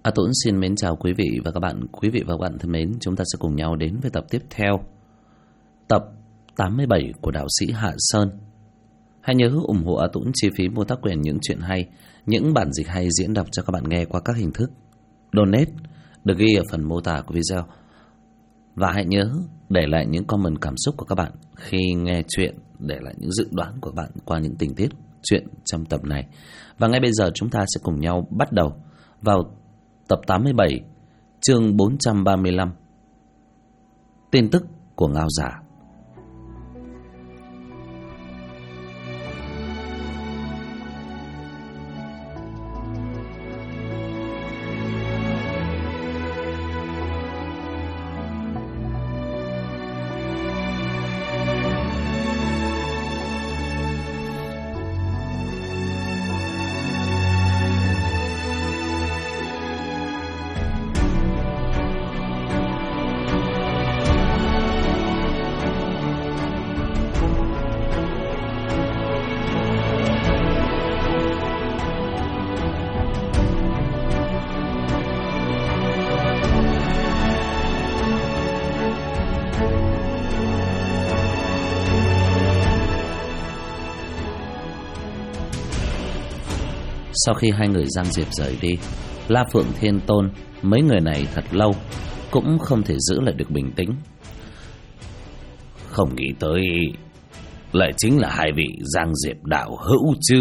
Tuấn xin mến chào quý vị và các bạn. Quý vị và các bạn thân mến, chúng ta sẽ cùng nhau đến với tập tiếp theo, tập 87 của đạo sĩ Hạ Sơn. Hãy nhớ ủng hộ Tuấn chi phí mua tác quyền những chuyện hay, những bản dịch hay diễn đọc cho các bạn nghe qua các hình thức donate được ghi ở phần mô tả của video. Và hãy nhớ để lại những comment cảm xúc của các bạn khi nghe chuyện, để lại những dự đoán của các bạn qua những tình tiết chuyện trong tập này. Và ngay bây giờ chúng ta sẽ cùng nhau bắt đầu vào tập 87, chương 435, tin tức của Ngao Giả. Sau khi hai người Giang Diệp rời đi, La Phượng, Thiên Tôn, mấy người này thật lâu cũng không thể giữ lại được bình tĩnh. Không nghĩ tới lại chính là hai vị Giang Diệp đạo hữu chứ.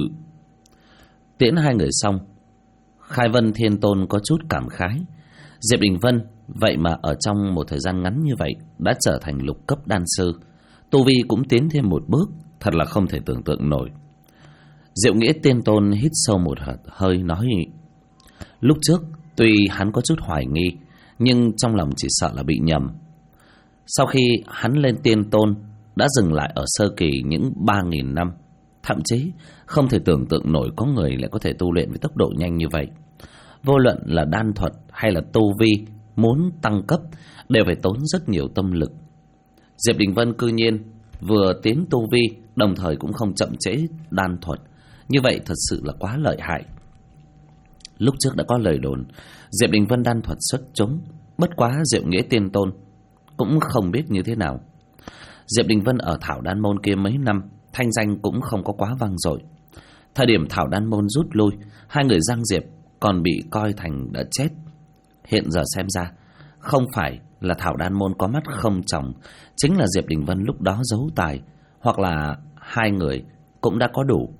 Tiễn hai người xong, Khai Vân, Thiên Tôn có chút cảm khái. Diệp Đình Vân vậy mà ở trong một thời gian ngắn như vậy đã trở thành lục cấp đan sư, tu vi cũng tiến thêm một bước, thật là không thể tưởng tượng nổi. Diệu Nghĩa Tiên Tôn hít sâu một hơi nói: lúc trước tuy hắn có chút hoài nghi, nhưng trong lòng chỉ sợ là bị nhầm. Sau khi hắn lên Tiên Tôn đã dừng lại ở sơ kỳ những 3.000 năm, thậm chí không thể tưởng tượng nổi có người lại có thể tu luyện với tốc độ nhanh như vậy. Vô luận là đan thuật hay là tu vi muốn tăng cấp đều phải tốn rất nhiều tâm lực. Diệp Đình Vân cư nhiên vừa tiến tu vi, đồng thời cũng không chậm trễ đan thuật. Như vậy thật sự là quá lợi hại. Lúc trước đã có lời đồn Diệp Đình Vân đan thuật xuất chúng, bất quá Diệu Nghĩa Tiên Tôn cũng không biết như thế nào. Diệp Đình Vân ở Thảo Đan Môn kia mấy năm, thanh danh cũng không có quá vang dội. Thời điểm Thảo Đan Môn rút lui, hai người Giang Diệp còn bị coi thành đã chết. Hiện giờ xem ra, không phải là Thảo Đan Môn có mắt không tròng, chính là Diệp Đình Vân lúc đó giấu tài, hoặc là hai người cũng đã có đủ.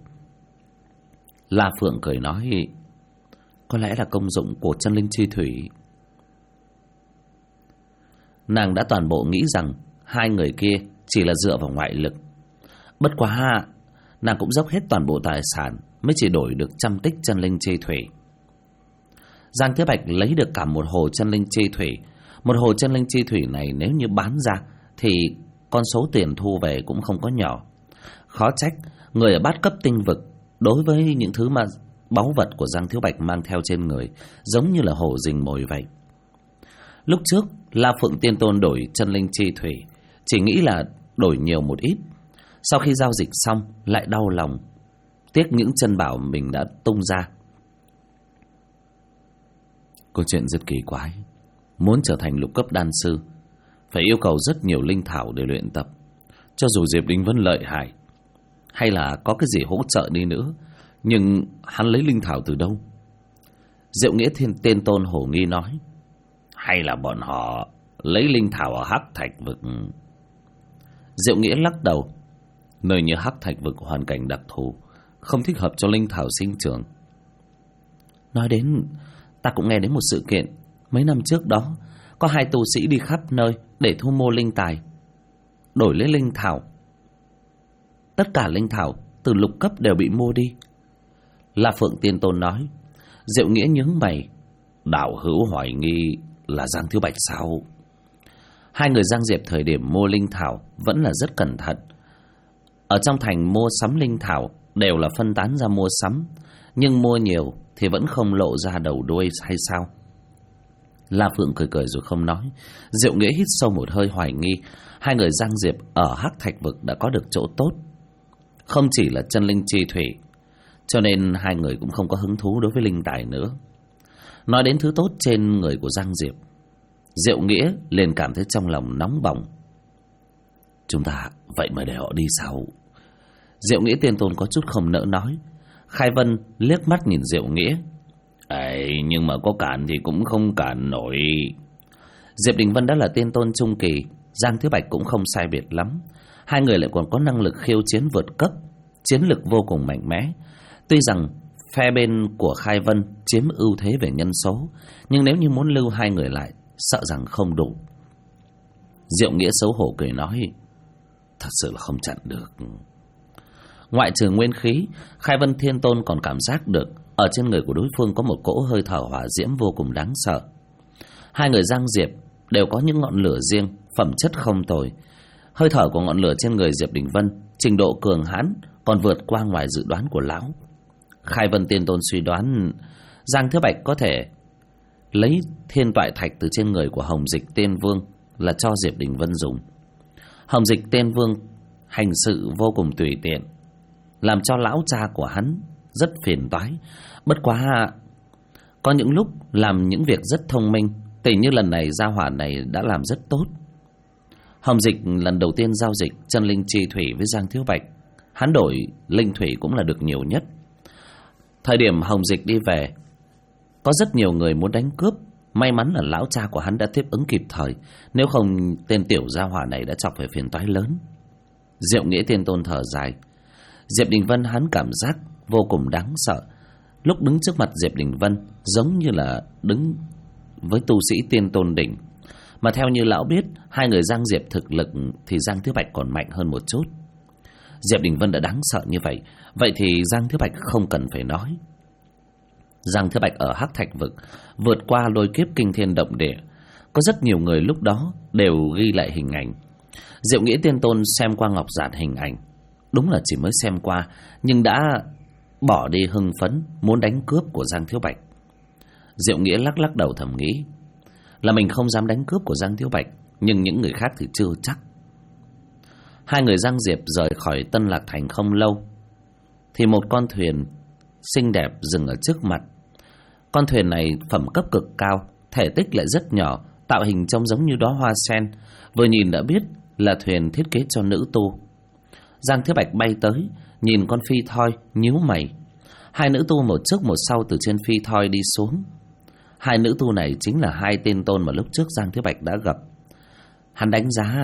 La Phượng cười nói: có lẽ là công dụng của chân linh chi thủy. Nàng đã toàn bộ nghĩ rằng hai người kia chỉ là dựa vào ngoại lực. Bất quá nàng cũng dốc hết toàn bộ tài sản mới chỉ đổi được 100 tích chân linh chi thủy. Giang Thiếu Bạch lấy được cả một hồ chân linh chi thủy. Một hồ chân linh chi thủy này nếu như bán ra thì con số tiền thu về cũng không có nhỏ. Khó trách người ở bát cấp tinh vực đối với những thứ mà báu vật của Giang Thiếu Bạch mang theo trên người giống như là hổ rình mồi vậy. Lúc trước La Phượng Tiên Tôn đổi chân linh chi thủy chỉ nghĩ là đổi nhiều một ít, sau khi giao dịch xong lại đau lòng, tiếc những chân bảo mình đã tung ra. Câu chuyện rất kỳ quái. Muốn trở thành lục cấp đan sư phải yêu cầu rất nhiều linh thảo để luyện tập. Cho dù Diệp Đình Vân lợi hại hay là có cái gì hỗ trợ đi nữa, nhưng hắn lấy linh thảo từ đâu? Diệu Nghĩa Tiên Tôn hồ nghi nói: hay là bọn họ lấy linh thảo ở Hắc Thạch vực? Diệu Nghĩa lắc đầu: nơi như Hắc Thạch vực hoàn cảnh đặc thù, không thích hợp cho linh thảo sinh trưởng. Nói đến, ta cũng nghe đến một sự kiện. Mấy năm trước đó có hai tu sĩ đi khắp nơi để thu mua linh tài, đổi lấy linh thảo. Tất cả linh thảo từ lục cấp đều bị mua đi. La Phượng Tiên Tôn nói. Diệu Nghĩa nhướng mày: đạo hữu hoài nghi là Giang Thiếu Bạch sao? Hai người Giang Diệp thời điểm mua linh thảo vẫn là rất cẩn thận. Ở trong thành mua sắm linh thảo đều là phân tán ra mua sắm, nhưng mua nhiều thì vẫn không lộ ra đầu đuôi hay sao? La Phượng cười cười rồi không nói. Diệu Nghĩa hít sâu một hơi hoài nghi hai người Giang Diệp ở Hắc Thạch vực đã có được chỗ tốt, không chỉ là chân linh chi thủy, cho nên hai người cũng không có hứng thú đối với linh tài nữa. Nói đến thứ tốt trên người của Giang Diệp, Diệu Nghĩa liền cảm thấy trong lòng nóng bỏng. Chúng ta vậy mà để họ đi sao? Diệu Nghĩa Tiên Tôn có chút không nỡ nói. Khai Vân liếc mắt nhìn Diệu Nghĩa. Ấy, nhưng mà có cản thì cũng không cản nổi. Diệp Đình Vân đã là tiên tôn trung kỳ, Giang Thiếu Bạch cũng không sai biệt lắm. Hai người lại còn có năng lực khiêu chiến vượt cấp, chiến lực vô cùng mạnh mẽ. Tuy rằng phe bên của Khai Vân chiếm ưu thế về nhân số, nhưng nếu như muốn lưu hai người lại, sợ rằng không đủ. Diệu Nghĩa xấu hổ cười nói, thật sự là không chặn được. Ngoại trừ nguyên khí, Khai Vân Thiên Tôn còn cảm giác được ở trên người của đối phương có một cỗ hơi thở hỏa diễm vô cùng đáng sợ. Hai người Giang Diệp đều có những ngọn lửa riêng, phẩm chất không tồi. Hơi thở của ngọn lửa trên người Diệp Đình Vân trình độ cường hãn còn vượt qua ngoài dự đoán của lão. Khai Vân Tiên Tôn suy đoán Giang Thiếu Bạch có thể lấy thiên toại thạch từ trên người của Hồng Dịch Tiên Vương là cho Diệp Đình Vân dùng. Hồng Dịch Tiên Vương hành sự vô cùng tùy tiện, làm cho lão cha của hắn rất phiền toái. Bất quá có những lúc làm những việc rất thông minh, tỉ như lần này gia hỏa này đã làm rất tốt. Hồng Dịch lần đầu tiên giao dịch chân linh chi thủy với Giang Thiếu Bạch, hắn đổi linh thủy cũng là được nhiều nhất. Thời điểm Hồng Dịch đi về, có rất nhiều người muốn đánh cướp. May mắn là lão cha của hắn đã tiếp ứng kịp thời, nếu không tên tiểu gia hỏa này đã chọc phải phiền toái lớn. Diệu Nghĩa Tiên Tôn thở dài. Diệp Đình Vân hắn cảm giác vô cùng đáng sợ. Lúc đứng trước mặt Diệp Đình Vân giống như là đứng với tu sĩ tiên tôn đỉnh. Mà theo như lão biết, hai người Giang Diệp thực lực thì Giang Thiếu Bạch còn mạnh hơn một chút. Diệp Đình Vân đã đáng sợ như vậy, vậy thì Giang Thiếu Bạch không cần phải nói. Giang Thiếu Bạch ở Hắc Thạch Vực vượt qua lôi kiếp kinh thiên động địa, có rất nhiều người lúc đó đều ghi lại hình ảnh. Diệu Nghĩa Tiên Tôn xem qua ngọc giản hình ảnh, đúng là chỉ mới xem qua, nhưng đã bỏ đi hưng phấn muốn đánh cướp của Giang Thiếu Bạch. Diệu Nghĩa lắc lắc đầu thầm nghĩ là mình không dám đánh cướp của Giang Thiếu Bạch, nhưng những người khác thì chưa chắc. Hai người Giang Diệp rời khỏi Tân Lạc Thành không lâu thì một con thuyền xinh đẹp dừng ở trước mặt. Con thuyền này phẩm cấp cực cao, thể tích lại rất nhỏ, tạo hình trông giống như đóa hoa sen, vừa nhìn đã biết là thuyền thiết kế cho nữ tu. Giang Thiếu Bạch bay tới, nhìn con phi thoi, nhíu mày. Hai nữ tu một trước một sau từ trên phi thoi đi xuống. Hai nữ tu này chính là hai tên tôn mà lúc trước Giang Thiếu Bạch đã gặp. Hắn đánh giá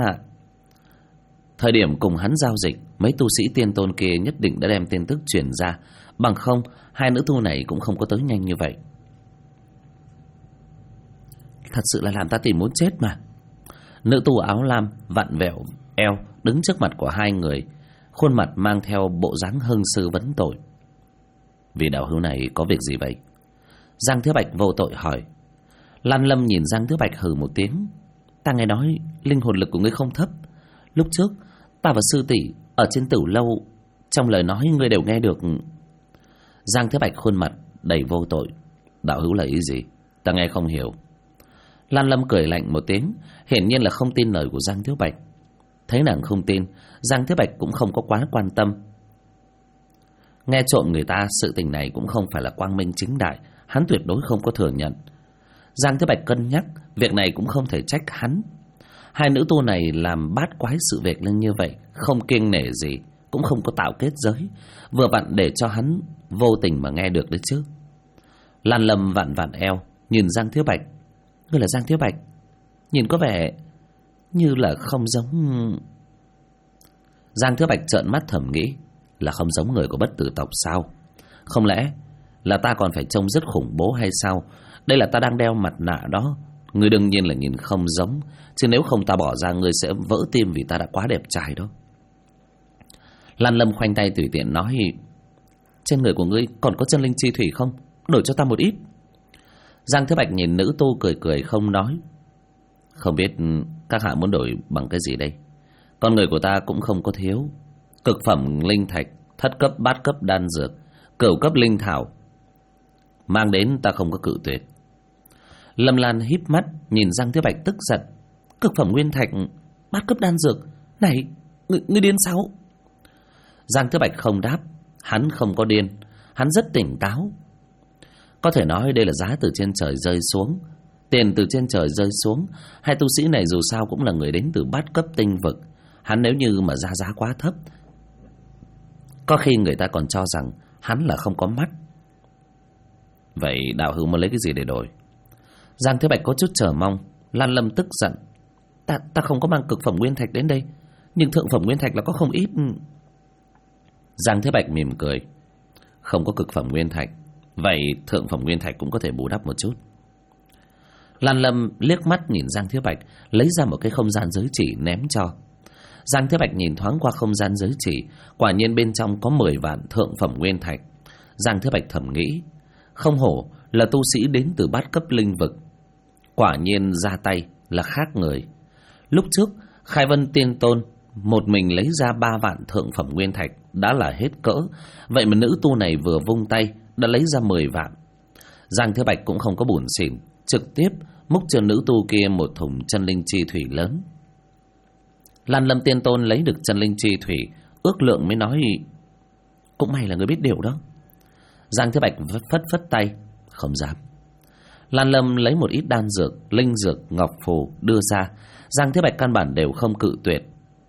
thời điểm cùng hắn giao dịch, mấy tu sĩ tiên tôn kia nhất định đã đem tin tức truyền ra, bằng không hai nữ tu này cũng không có tới nhanh như vậy. Thật sự là làm ta tìm muốn chết mà. Nữ tu áo lam vặn vẹo eo đứng trước mặt của hai người, khuôn mặt mang theo bộ dáng hưng sư vấn tội. Vì đạo hữu này có việc gì vậy? Giang Thiếu Bạch vô tội hỏi. Lan Lâm nhìn Giang Thiếu Bạch hừ một tiếng. Ta nghe nói linh hồn lực của ngươi không thấp. Lúc trước ta và sư tỷ ở trên Tử Lâu, trong lời nói ngươi đều nghe được. Giang Thiếu Bạch khuôn mặt đầy vô tội. Đạo hữu là ý gì? Ta nghe không hiểu. Lan Lâm cười lạnh một tiếng, hiển nhiên là không tin lời của Giang Thiếu Bạch. Thấy nàng không tin, Giang Thiếu Bạch cũng không có quá quan tâm. Nghe trộm người ta, sự tình này cũng không phải là quang minh chính đại, hắn tuyệt đối không có thừa nhận. Giang Thiếu Bạch cân nhắc, việc này cũng không thể trách hắn. Hai nữ tu này làm bát quái sự việc lên như vậy, không kiêng nể gì, cũng không có tạo kết giới, vừa vặn để cho hắn vô tình mà nghe được đấy chứ. Lan Lâm vặn vặn eo, nhìn Giang Thiếu Bạch. Ngươi là Giang Thiếu Bạch, nhìn có vẻ như là không giống. Giang Thiếu Bạch trợn mắt thầm nghĩ, là không giống người của Bất Tử tộc sao? Không lẽ là ta còn phải trông rất khủng bố hay sao? Đây là ta đang đeo mặt nạ đó. Ngươi đương nhiên là nhìn không giống, chứ nếu không ta bỏ ra ngươi sẽ vỡ tim vì ta đã quá đẹp trai đó. Lan Lâm khoanh tay tùy tiện nói, trên người của ngươi còn có chân linh chi thủy không? Đổi cho ta một ít. Giang Thiếu Bạch nhìn nữ tu cười cười không nói. Không biết các hạ muốn đổi bằng cái gì đây? Con người của ta cũng không có thiếu. Cực phẩm linh thạch, thất cấp bát cấp đan dược, cửu cấp linh thảo, mang đến ta không có cự tuyệt. Lâm Lan híp mắt nhìn Giang Thiếu Bạch tức giận. Cực phẩm nguyên thạch, bát cấp đan dược, này, ngươi điên sao? Giang Thiếu Bạch không đáp. Hắn không có điên, hắn rất tỉnh táo. Có thể nói đây là giá từ trên trời rơi xuống, tiền từ trên trời rơi xuống. Hai tu sĩ này dù sao cũng là người đến từ bát cấp tinh vực. Hắn nếu như mà ra giá quá thấp, có khi người ta còn cho rằng hắn là không có mắt. Vậy đạo hữu muốn lấy cái gì để đổi? Giang Thế Bạch có chút chờ mong. Lan Lâm tức giận: Ta không có mang cực phẩm nguyên thạch đến đây, nhưng thượng phẩm nguyên thạch là có không ít. Giang Thế Bạch mỉm cười: Không có cực phẩm nguyên thạch, vậy thượng phẩm nguyên thạch cũng có thể bù đắp một chút. Lan Lâm liếc mắt nhìn Giang Thế Bạch, lấy ra một cái không gian giới chỉ ném cho. Giang Thế Bạch nhìn thoáng qua không gian giới chỉ, quả nhiên bên trong có 10 vạn thượng phẩm nguyên thạch. Giang Thế Bạch thầm nghĩ, không hổ là tu sĩ đến từ bát cấp linh vực, quả nhiên ra tay là khác người. Lúc trước Khai Vân Tiên Tôn một mình lấy ra 3 vạn thượng phẩm nguyên thạch đã là hết cỡ, vậy mà nữ tu này vừa vung tay đã lấy ra 10 vạn. Giang Thế Bạch cũng không có buồn xỉn, trực tiếp múc cho nữ tu kia một thùng chân linh chi thủy lớn. Lan Lâm Tiên Tôn lấy được chân linh chi thủy, ước lượng mới nói, cũng may là người biết điều đó. Giang Thế Bạch phất phất tay, không dám. Lan Lâm lấy một ít đan dược, linh dược, ngọc phù đưa ra. Giang Thế Bạch căn bản đều không cự tuyệt,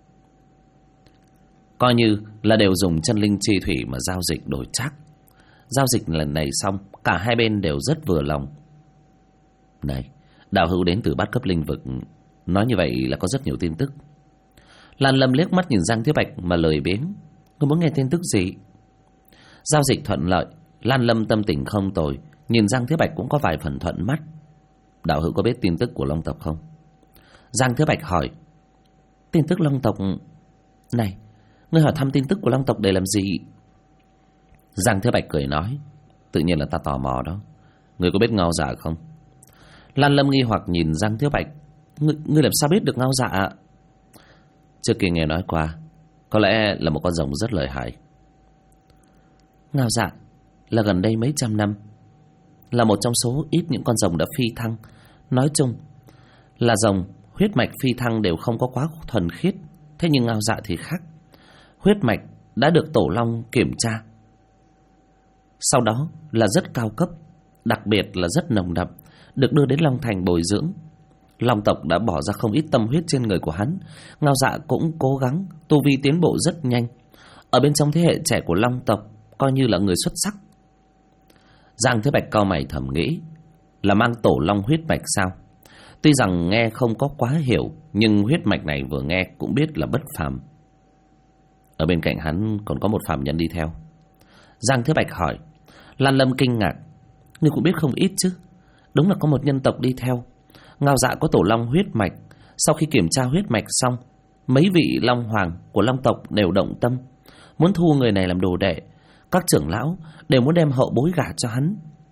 coi như là đều dùng chân linh chi thủy mà giao dịch đổi chắc. Giao dịch lần này xong, cả hai bên đều rất vừa lòng. Này, đạo hữu đến từ bát cấp linh vực, nói như vậy là có rất nhiều tin tức. Lan Lâm liếc mắt nhìn Giang Thế Bạch mà lười biếng, ngươi muốn nghe tin tức gì? Giao dịch thuận lợi, Lan Lâm tâm tình không tồi, nhìn Giang Thế Bạch cũng có vài phần thuận mắt. Đạo hữu có biết tin tức của Long tộc không? Giang Thế Bạch hỏi. Tin tức Long tộc? Này, ngươi hỏi thăm tin tức của Long tộc để làm gì? Giang Thế Bạch cười nói, tự nhiên là ta tò mò đó. Ngươi có biết Ngao Dạ không? Lan Lâm nghi hoặc nhìn Giang Thế Bạch, ngươi làm sao biết được Ngao Dạ? Trước kia nghe nói qua, có lẽ là một con rồng rất lợi hại. Ngao Dạ là gần đây mấy trăm năm là một trong số ít những con rồng đã phi thăng. Nói chung là rồng huyết mạch phi thăng đều không có quá thuần khiết, thế nhưng Ngao Dạ thì khác. Huyết mạch đã được Tổ Long kiểm tra, sau đó là rất cao cấp, đặc biệt là rất nồng đậm, được đưa đến Long Thành bồi dưỡng. Long tộc đã bỏ ra không ít tâm huyết trên người của hắn. Ngao Dạ cũng cố gắng, tu vi tiến bộ rất nhanh, ở bên trong thế hệ trẻ của Long tộc coi như là người xuất sắc. Giang Thế Bạch cau mày thầm nghĩ, là mang Tổ Long huyết mạch sao? Tuy rằng nghe không có quá hiểu, nhưng huyết mạch này vừa nghe cũng biết là bất phàm. Ở bên cạnh hắn còn có một phàm nhân đi theo. Giang Thế Bạch hỏi. Lan Lâm kinh ngạc, ngươi cũng biết không ít chứ? Đúng là có một nhân tộc đi theo. Ngao Dạ có Tổ Long huyết mạch. Sau khi kiểm tra huyết mạch xong, mấy vị Long Hoàng của Long tộc đều động tâm, muốn thu người này làm đồ đệ. Các trưởng lão đều muốn đem hậu bối gả cho hắn.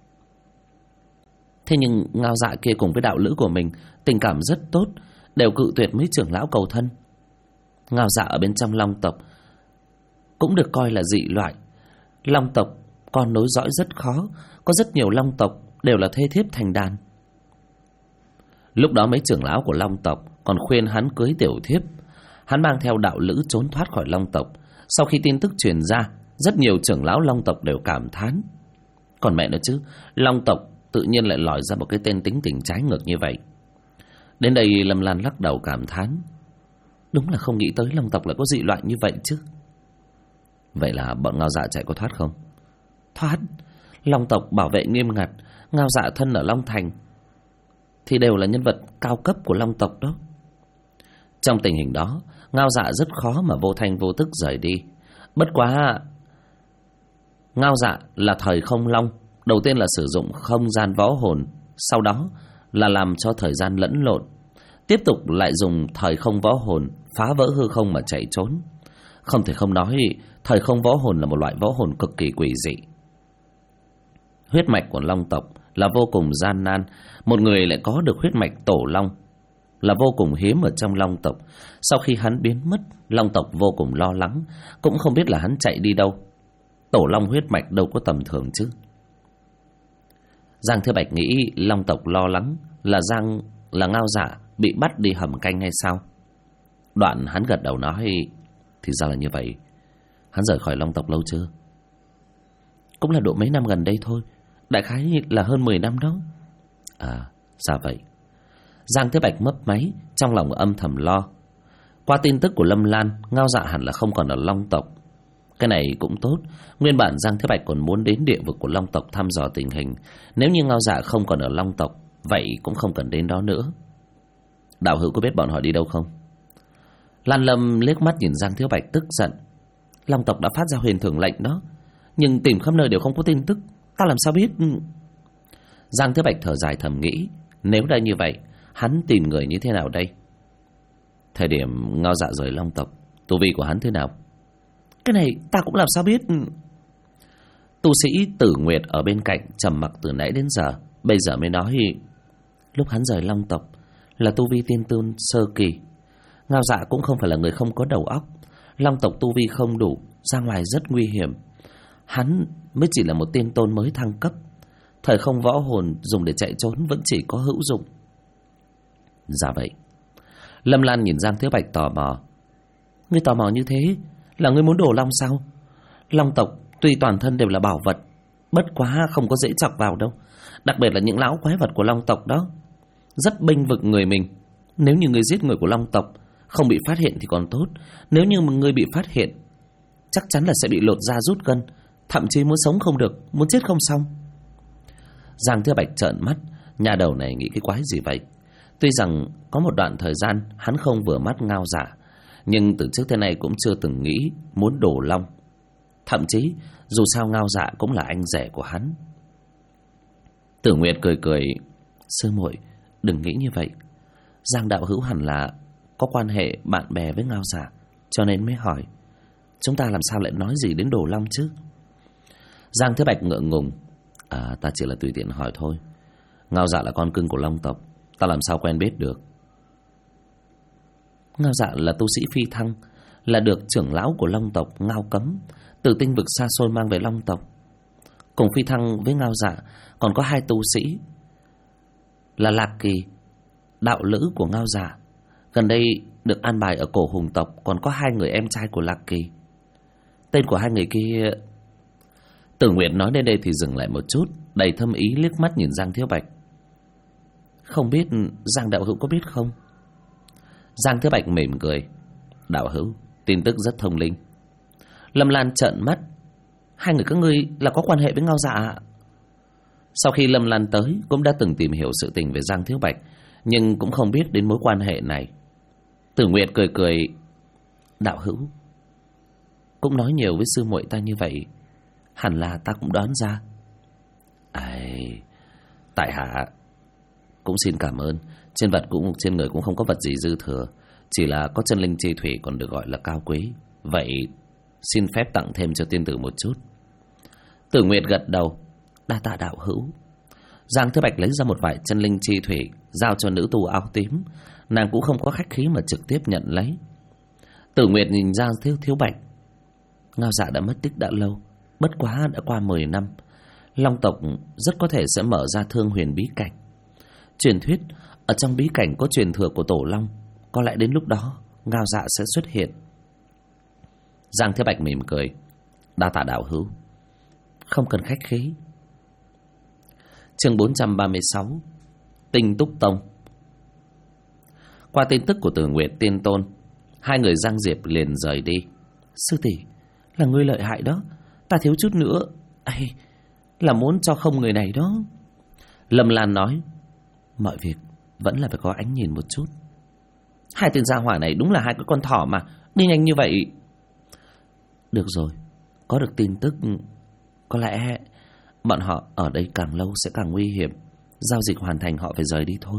Thế nhưng Ngao Dạ kia cùng với đạo lữ của mình tình cảm rất tốt, đều cự tuyệt mấy trưởng lão cầu thân. Ngao Dạ ở bên trong Long tộc cũng được coi là dị loại. Long tộc con nối dõi rất khó, có rất nhiều Long tộc đều là thê thiếp thành đàn. Lúc đó mấy trưởng lão của Long tộc còn khuyên hắn cưới tiểu thiếp. Hắn mang theo đạo lữ trốn thoát khỏi Long tộc. Sau khi tin tức truyền ra, rất nhiều trưởng lão Long tộc đều cảm thán. Còn mẹ nữa chứ, Long tộc tự nhiên lại lòi ra một cái tên tính tình trái ngược như vậy. Đến đây Lâm Lan lắc đầu cảm thán, đúng là không nghĩ tới Long tộc lại có dị loại như vậy chứ. Vậy là bọn Ngao Dạ chạy có thoát không? Thoát. Long tộc bảo vệ nghiêm ngặt. Ngao Dạ thân ở Long Thành thì đều là nhân vật cao cấp của Long tộc đó. Trong tình hình đó, Ngao Dạ rất khó mà vô thanh vô tức rời đi. Bất quá Ngao Dạ là thời không long, đầu tiên là sử dụng không gian võ hồn, sau đó là làm cho thời gian lẫn lộn, tiếp tục lại dùng thời không võ hồn phá vỡ hư không mà chạy trốn. Không thể không nói, thời không võ hồn là một loại võ hồn cực kỳ quỷ dị. Huyết mạch của Long tộc là vô cùng gian nan. Một người lại có được huyết mạch Tổ Long là vô cùng hiếm ở trong Long tộc. Sau khi hắn biến mất, Long tộc vô cùng lo lắng, cũng không biết là hắn chạy đi đâu. Tổ Long huyết mạch đâu có tầm thường chứ. Giang Thế Bạch nghĩ Long tộc lo lắng là Ngao Dạ bị bắt đi hầm canh hay sao? Đoạn hắn gật đầu nói, thì ra là như vậy. Hắn rời khỏi Long tộc lâu chưa? Cũng là độ mấy năm gần đây thôi. đại khái là hơn 10 năm đó. À, ra vậy. Giang Thế Bạch mấp máy, trong lòng âm thầm lo. Qua tin tức của Lâm Lan, Ngao Dạ hẳn là không còn ở Long tộc. Cái này cũng tốt. Nguyên bản Giang Thế Bạch còn muốn đến địa vực của Long tộc thăm dò tình hình. Nếu như Ngao Dạ không còn ở Long tộc, vậy cũng không cần đến đó nữa. Đạo hữu có biết bọn họ đi đâu không? Lan Lâm liếc mắt nhìn Giang Thế Bạch tức giận. Long tộc đã phát ra huyền thưởng lệnh đó, nhưng tìm khắp nơi đều không có tin tức, ta làm sao biết? Giang Thế Bạch thở dài thầm nghĩ, nếu đã như vậy, hắn tìm người như thế nào đây? Thời điểm Ngao Dạ rời Long tộc, tu vi của hắn thế nào? Cái này ta cũng làm sao biết? Tu sĩ Tử Nguyệt ở bên cạnh trầm mặc từ nãy đến giờ, bây giờ mới nói. Lúc hắn rời Long tộc là tu vi tiên tôn sơ kỳ. Ngao Dạ cũng không phải là người không có đầu óc. Long tộc tu vi không đủ, ra ngoài rất nguy hiểm. Hắn mới chỉ là một tiên tôn mới thăng cấp. Thời không võ hồn dùng để chạy trốn vẫn chỉ có hữu dụng. Dạ vậy. Lâm Lan nhìn Giang Thế Bạch tò mò. Ngươi tò mò như thế là ngươi muốn đổ long sao? Long tộc tuy toàn thân đều là bảo vật, bất quá không có dễ chọc vào đâu. Đặc biệt là những lão quái vật của Long tộc đó, rất bênh vực người mình. Nếu như ngươi giết người của Long tộc không bị phát hiện thì còn tốt. Nếu như mà ngươi bị phát hiện, chắc chắn là sẽ bị lột da rút gân, thậm chí muốn sống không được, muốn chết không xong. Giang Thế Bạch trợn mắt, nhà đầu này nghĩ cái quái gì vậy? Tuy rằng có một đoạn thời gian hắn không vừa mắt Ngao Dạ, nhưng từ trước tới nay cũng chưa từng nghĩ muốn đổ long. Thậm chí dù sao Ngao Dạ cũng là anh rể của hắn. Tử Nguyệt cười cười. Sư muội đừng nghĩ như vậy. Giang đạo hữu hẳn là có quan hệ bạn bè với Ngao Dạ, cho nên mới hỏi. Chúng ta làm sao lại nói gì đến đổ long chứ? Giang Thế Bạch ngượng ngùng. Ta chỉ là tùy tiện hỏi thôi. Ngao Dạ là con cưng của Long tộc, ta làm sao quen biết được? Ngao Dạ là tu sĩ phi thăng, là được trưởng lão của Long tộc Ngao Cấm từ tinh vực xa xôi mang về Long tộc. Cùng phi thăng với Ngao Dạ còn có 2 tu sĩ là Lạc Kỳ, đạo lữ của Ngao Dạ. Gần đây được an bài ở cổ hùng tộc còn có 2 người em trai của Lạc Kỳ. Tên của 2 người kia... Tử Nguyệt nói đến đây thì dừng lại một chút, đầy thâm ý liếc mắt nhìn Giang Thế Bạch. Không biết Giang đạo hữu có biết không? Giang Thế Bạch mỉm cười. Đạo hữu, tin tức rất thông linh. Lâm Lan trợn mắt. 2 người các ngươi là có quan hệ với Ngao Dạ ạ? Sau khi Lâm Lan tới, cũng đã từng tìm hiểu sự tình về Giang Thế Bạch, nhưng cũng không biết đến mối quan hệ này. Tử Nguyệt cười cười. Đạo hữu cũng nói nhiều với sư muội ta như vậy, hẳn là ta cũng đoán ra. Tại hạ cũng xin cảm ơn. Trên người cũng không có vật gì dư thừa, chỉ là có chân linh chi thủy còn được gọi là cao quý. Vậy xin phép tặng thêm cho tiên tử một chút. Tử Nguyệt gật đầu. Đa tạ đạo hữu. Giang Thế Bạch lấy ra một vài chân linh chi thủy giao cho nữ tu áo tím. Nàng cũng không có khách khí mà trực tiếp nhận lấy. Tử Nguyệt nhìn Giang Thiếu Bạch. Ngao Dạ đã mất tích đã lâu, bất quá đã qua 10 năm. Long tộc rất có thể sẽ mở ra Thương Huyền bí cảnh. Truyền thuyết ở trong bí cảnh có truyền thừa của Tổ Long, có lẽ đến lúc đó Ngao Dạ sẽ xuất hiện. Giang Thế Bạch mỉm cười. Đa tạ đạo hữu. Không cần khách khí. Chương 436 Tinh Túc Tông. Qua tin tức của Tử Nguyệt tiên tôn, 2 người Giang Diệp liền rời đi. Sư tỷ, là ngươi lợi hại đó, ta thiếu chút nữa là muốn cho không người này đó. Lâm Lan nói. Mọi việc vẫn là phải có ánh nhìn một chút. 2 tên gia hỏa này đúng là 2 cái con thỏ mà, đi nhanh như vậy. Được rồi, có được tin tức, có lẽ bọn họ ở đây càng lâu sẽ càng nguy hiểm. Giao dịch hoàn thành họ phải rời đi thôi.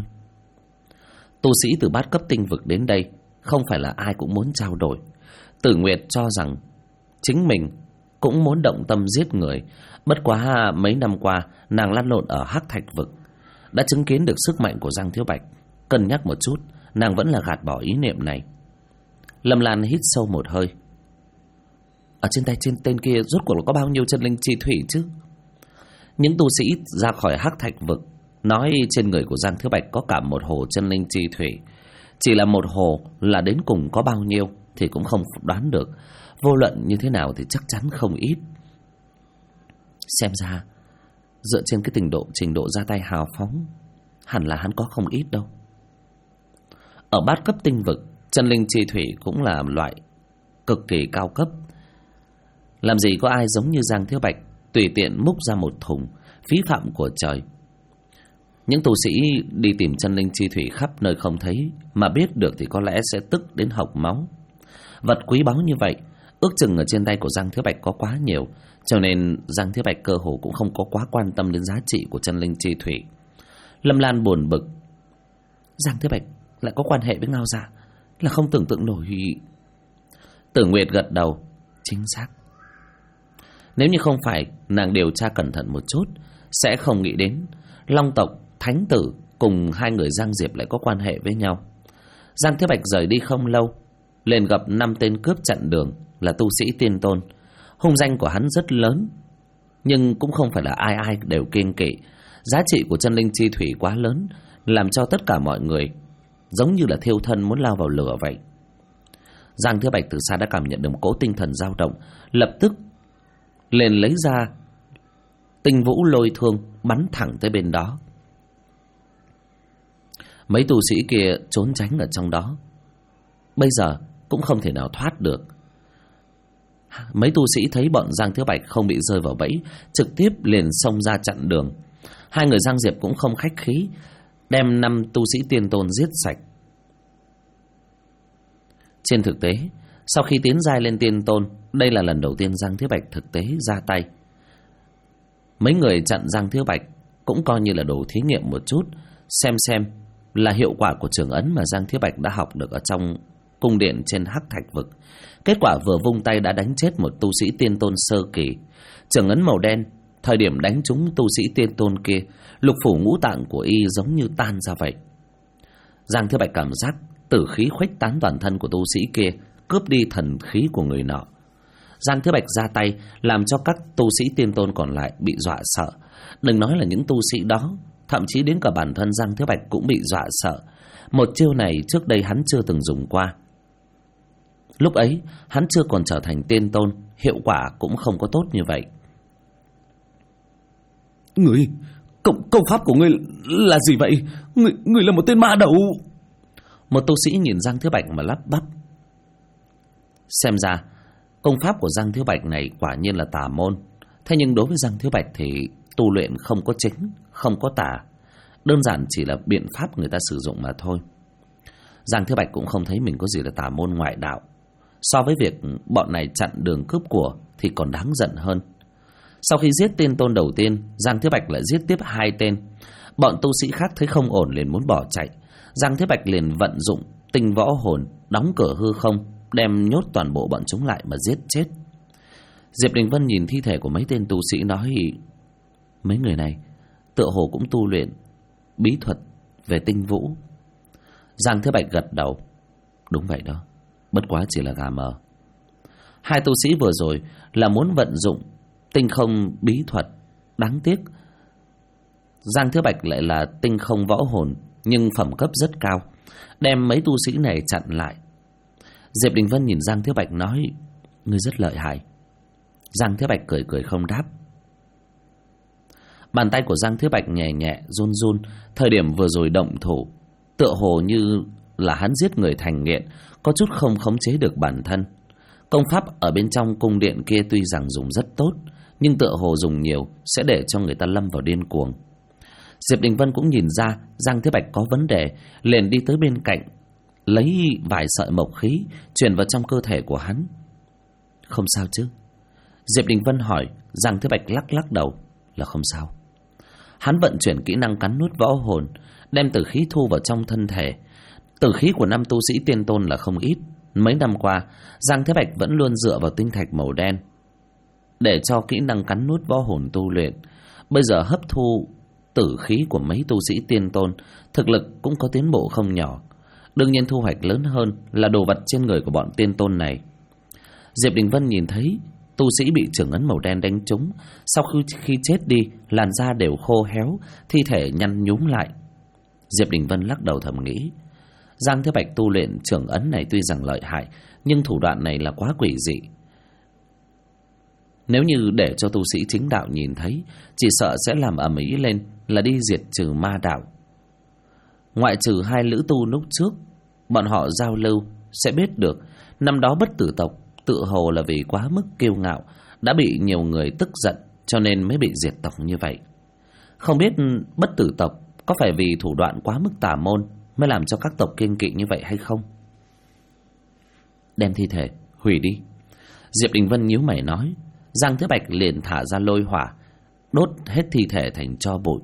Tu sĩ từ bát cấp tinh vực đến đây không phải là ai cũng muốn trao đổi. Tử Nguyệt cho rằng chính mình cũng muốn động tâm giết người. Bất quá mấy năm qua nàng lăn lộn ở Hắc Thạch vực, đã chứng kiến được sức mạnh của Giang Thiếu Bạch. Cân nhắc một chút, nàng vẫn là gạt bỏ ý niệm này. Lâm Lan hít sâu một hơi. Ở trên tay trên tên kia rốt cuộc là có bao nhiêu chân linh chi thủy chứ? Những tu sĩ ra khỏi Hắc Thạch vực nói trên người của Giang Thiếu Bạch có cả một hồ chân linh chi thủy. Chỉ là một hồ là đến cùng có bao nhiêu thì cũng không đoán được. Vô luận như thế nào thì chắc chắn không ít. Xem ra Dựa trên cái trình độ ra tay hào phóng, hẳn là hắn có không ít đâu. Ở bát cấp tinh vực, chân linh chi thủy cũng là loại cực kỳ cao cấp. Làm gì có ai giống như Giang Thiếu Bạch tùy tiện múc ra một thùng, phí phạm của trời. Những tu sĩ đi tìm chân linh chi thủy khắp nơi không thấy, mà biết được thì có lẽ sẽ tức đến hộc máu. Vật quý báu như vậy, ước chừng ở trên tay của Giang Thiếu Bạch có quá nhiều, cho nên Giang Thiếu Bạch cơ hồ cũng không có quá quan tâm đến giá trị của chân linh chi thủy. Lâm Lan buồn bực. Giang Thiếu Bạch lại có quan hệ với Ngao Dạ, là không tưởng tượng nổi. Tử Nguyệt gật đầu. Chính xác. Nếu như không phải nàng điều tra cẩn thận một chút, sẽ không nghĩ đến Long tộc, Thánh tử cùng hai người Giang Diệp lại có quan hệ với nhau. Giang Thiếu Bạch rời đi không lâu, liền gặp 5 tên cướp chặn đường, là tu sĩ tiên tôn. Hung danh của hắn rất lớn, nhưng cũng không phải là ai ai đều kiêng kỵ. Giá trị của chân linh chi thủy quá lớn, làm cho tất cả mọi người giống như là thiêu thân muốn lao vào lửa vậy. Giang Thiếu Bạch từ xa đã cảm nhận được một cỗ tinh thần dao động, lập tức liền lấy ra tinh vũ lôi thương bắn thẳng tới bên đó. Mấy tu sĩ kia trốn tránh ở trong đó, bây giờ cũng không thể nào thoát được. Mấy tu sĩ thấy bọn Giang Thiếu Bạch không bị rơi vào bẫy, trực tiếp liền xông ra chặn đường. Hai người Giang Diệp cũng không khách khí, đem 5 tu sĩ tiên tôn giết sạch. Trên thực tế, sau khi tiến giai lên tiên tôn, đây là lần đầu tiên Giang Thiếu Bạch thực tế ra tay. Mấy người chặn Giang Thiếu Bạch cũng coi như là đồ thí nghiệm một chút, xem là hiệu quả của trường ấn mà Giang Thiếu Bạch đã học được ở trong cung điện trên Hắc Thạch vực. Kết quả vừa vung tay đã đánh chết một tu sĩ tiên tôn sơ kỳ. Trường ấn màu đen thời điểm đánh trúng tu sĩ tiên tôn kia, lục phủ ngũ tạng của y giống như tan ra vậy. Giang Thiếu Bạch cảm giác tử khí khuếch tán toàn thân của tu sĩ kia, cướp đi thần khí của người nọ. Giang Thiếu Bạch ra tay làm cho các tu sĩ tiên tôn còn lại bị dọa sợ. Đừng nói là những tu sĩ đó, thậm chí đến cả bản thân Giang Thiếu Bạch cũng bị dọa sợ. Một chiêu này trước đây hắn chưa từng dùng qua. Lúc ấy hắn chưa còn trở thành tiên tôn, hiệu quả cũng không có tốt như vậy. Người, công pháp của ngươi là gì vậy? Ngươi là một tên ma đầu. Một tu sĩ nhìn Giang Thiếu Bạch mà lắp bắp. Xem ra công pháp của Giang Thiếu Bạch này quả nhiên là tà môn. Thế nhưng đối với Giang Thiếu Bạch thì tu luyện không có chính, không có tà, đơn giản chỉ là biện pháp người ta sử dụng mà thôi. Giang Thiếu Bạch cũng không thấy mình có gì là tà môn ngoại đạo. So với việc bọn này chặn đường cướp của thì còn đáng giận hơn. Sau khi giết tiên tôn đầu tiên, Giang Thiếu Bạch lại giết tiếp 2 tên. Bọn tu sĩ khác thấy không ổn liền muốn bỏ chạy. Giang Thiếu Bạch liền vận dụng tinh võ hồn, đóng cửa hư không, đem nhốt toàn bộ bọn chúng lại mà giết chết. Diệp Đình Vân nhìn thi thể của mấy tên tu sĩ nói: mấy người này tựa hồ cũng tu luyện bí thuật về tinh vũ. Giang Thiếu Bạch gật đầu. Đúng vậy đó, bất quá chỉ là gà mờ. 2 tu sĩ vừa rồi là muốn vận dụng tinh không bí thuật, đáng tiếc Giang Thiếu Bạch lại là tinh không võ hồn, nhưng phẩm cấp rất cao, đem mấy tu sĩ này chặn lại. Diệp Đình Vân nhìn Giang Thiếu Bạch nói: ngươi rất lợi hại. Giang Thiếu Bạch cười cười không đáp. Bàn tay của Giang Thiếu Bạch nhẹ nhẹ run run. Thời điểm vừa rồi động thủ, tựa hồ như là hắn giết người thành nghiện, có chút không khống chế được bản thân. Công pháp ở bên trong cung điện kia tuy rằng dùng rất tốt, nhưng tựa hồ dùng nhiều sẽ để cho người ta lâm vào điên cuồng. Diệp Đình Vân cũng nhìn ra Giang Thiếu Bạch có vấn đề, liền đi tới bên cạnh, lấy vài sợi mộc khí truyền vào trong cơ thể của hắn. Không sao chứ? Diệp Đình Vân hỏi. Giang Thiếu Bạch lắc lắc đầu là không sao. Hắn vận chuyển kỹ năng cắn nuốt võ hồn, đem tử khí thu vào trong thân thể. Tử khí của 5 tu sĩ tiên tôn là không ít. Mấy năm qua Giang Thiếu Bạch vẫn luôn dựa vào tinh thạch màu đen để cho kỹ năng cắn nuốt võ hồn tu luyện. Bây giờ hấp thu tử khí của mấy tu sĩ tiên tôn, thực lực cũng có tiến bộ không nhỏ. Đương nhiên thu hoạch lớn hơn là đồ vật trên người của bọn tiên tôn này. Diệp Đình Vân nhìn thấy tu sĩ bị trường ấn màu đen đánh trúng, sau khi chết đi, làn da đều khô héo, thi thể nhăn nhúm lại. Diệp Đình Vân lắc đầu thầm nghĩ, Giang Thiếu Bạch tu luyện trường ấn này tuy rằng lợi hại, nhưng thủ đoạn này là quá quỷ dị. Nếu như để cho tu sĩ chính đạo nhìn thấy, chỉ sợ sẽ làm ầm ĩ lên là đi diệt trừ ma đạo. Ngoại trừ hai lữ tu lúc trước, bọn họ giao lưu sẽ biết được năm đó Bất Tử tộc tự hồ là vì quá mức kiêu ngạo đã bị nhiều người tức giận, cho nên mới bị diệt tộc như vậy. Không biết Bất Tử tộc có phải vì thủ đoạn quá mức tà môn mới làm cho các tộc kiêng kỵ như vậy hay không? Đem thi thể hủy đi. Diệp Đình Vân nhíu mày nói. Giang Thế Bạch liền thả ra lôi hỏa, đốt hết thi thể thành tro bụi.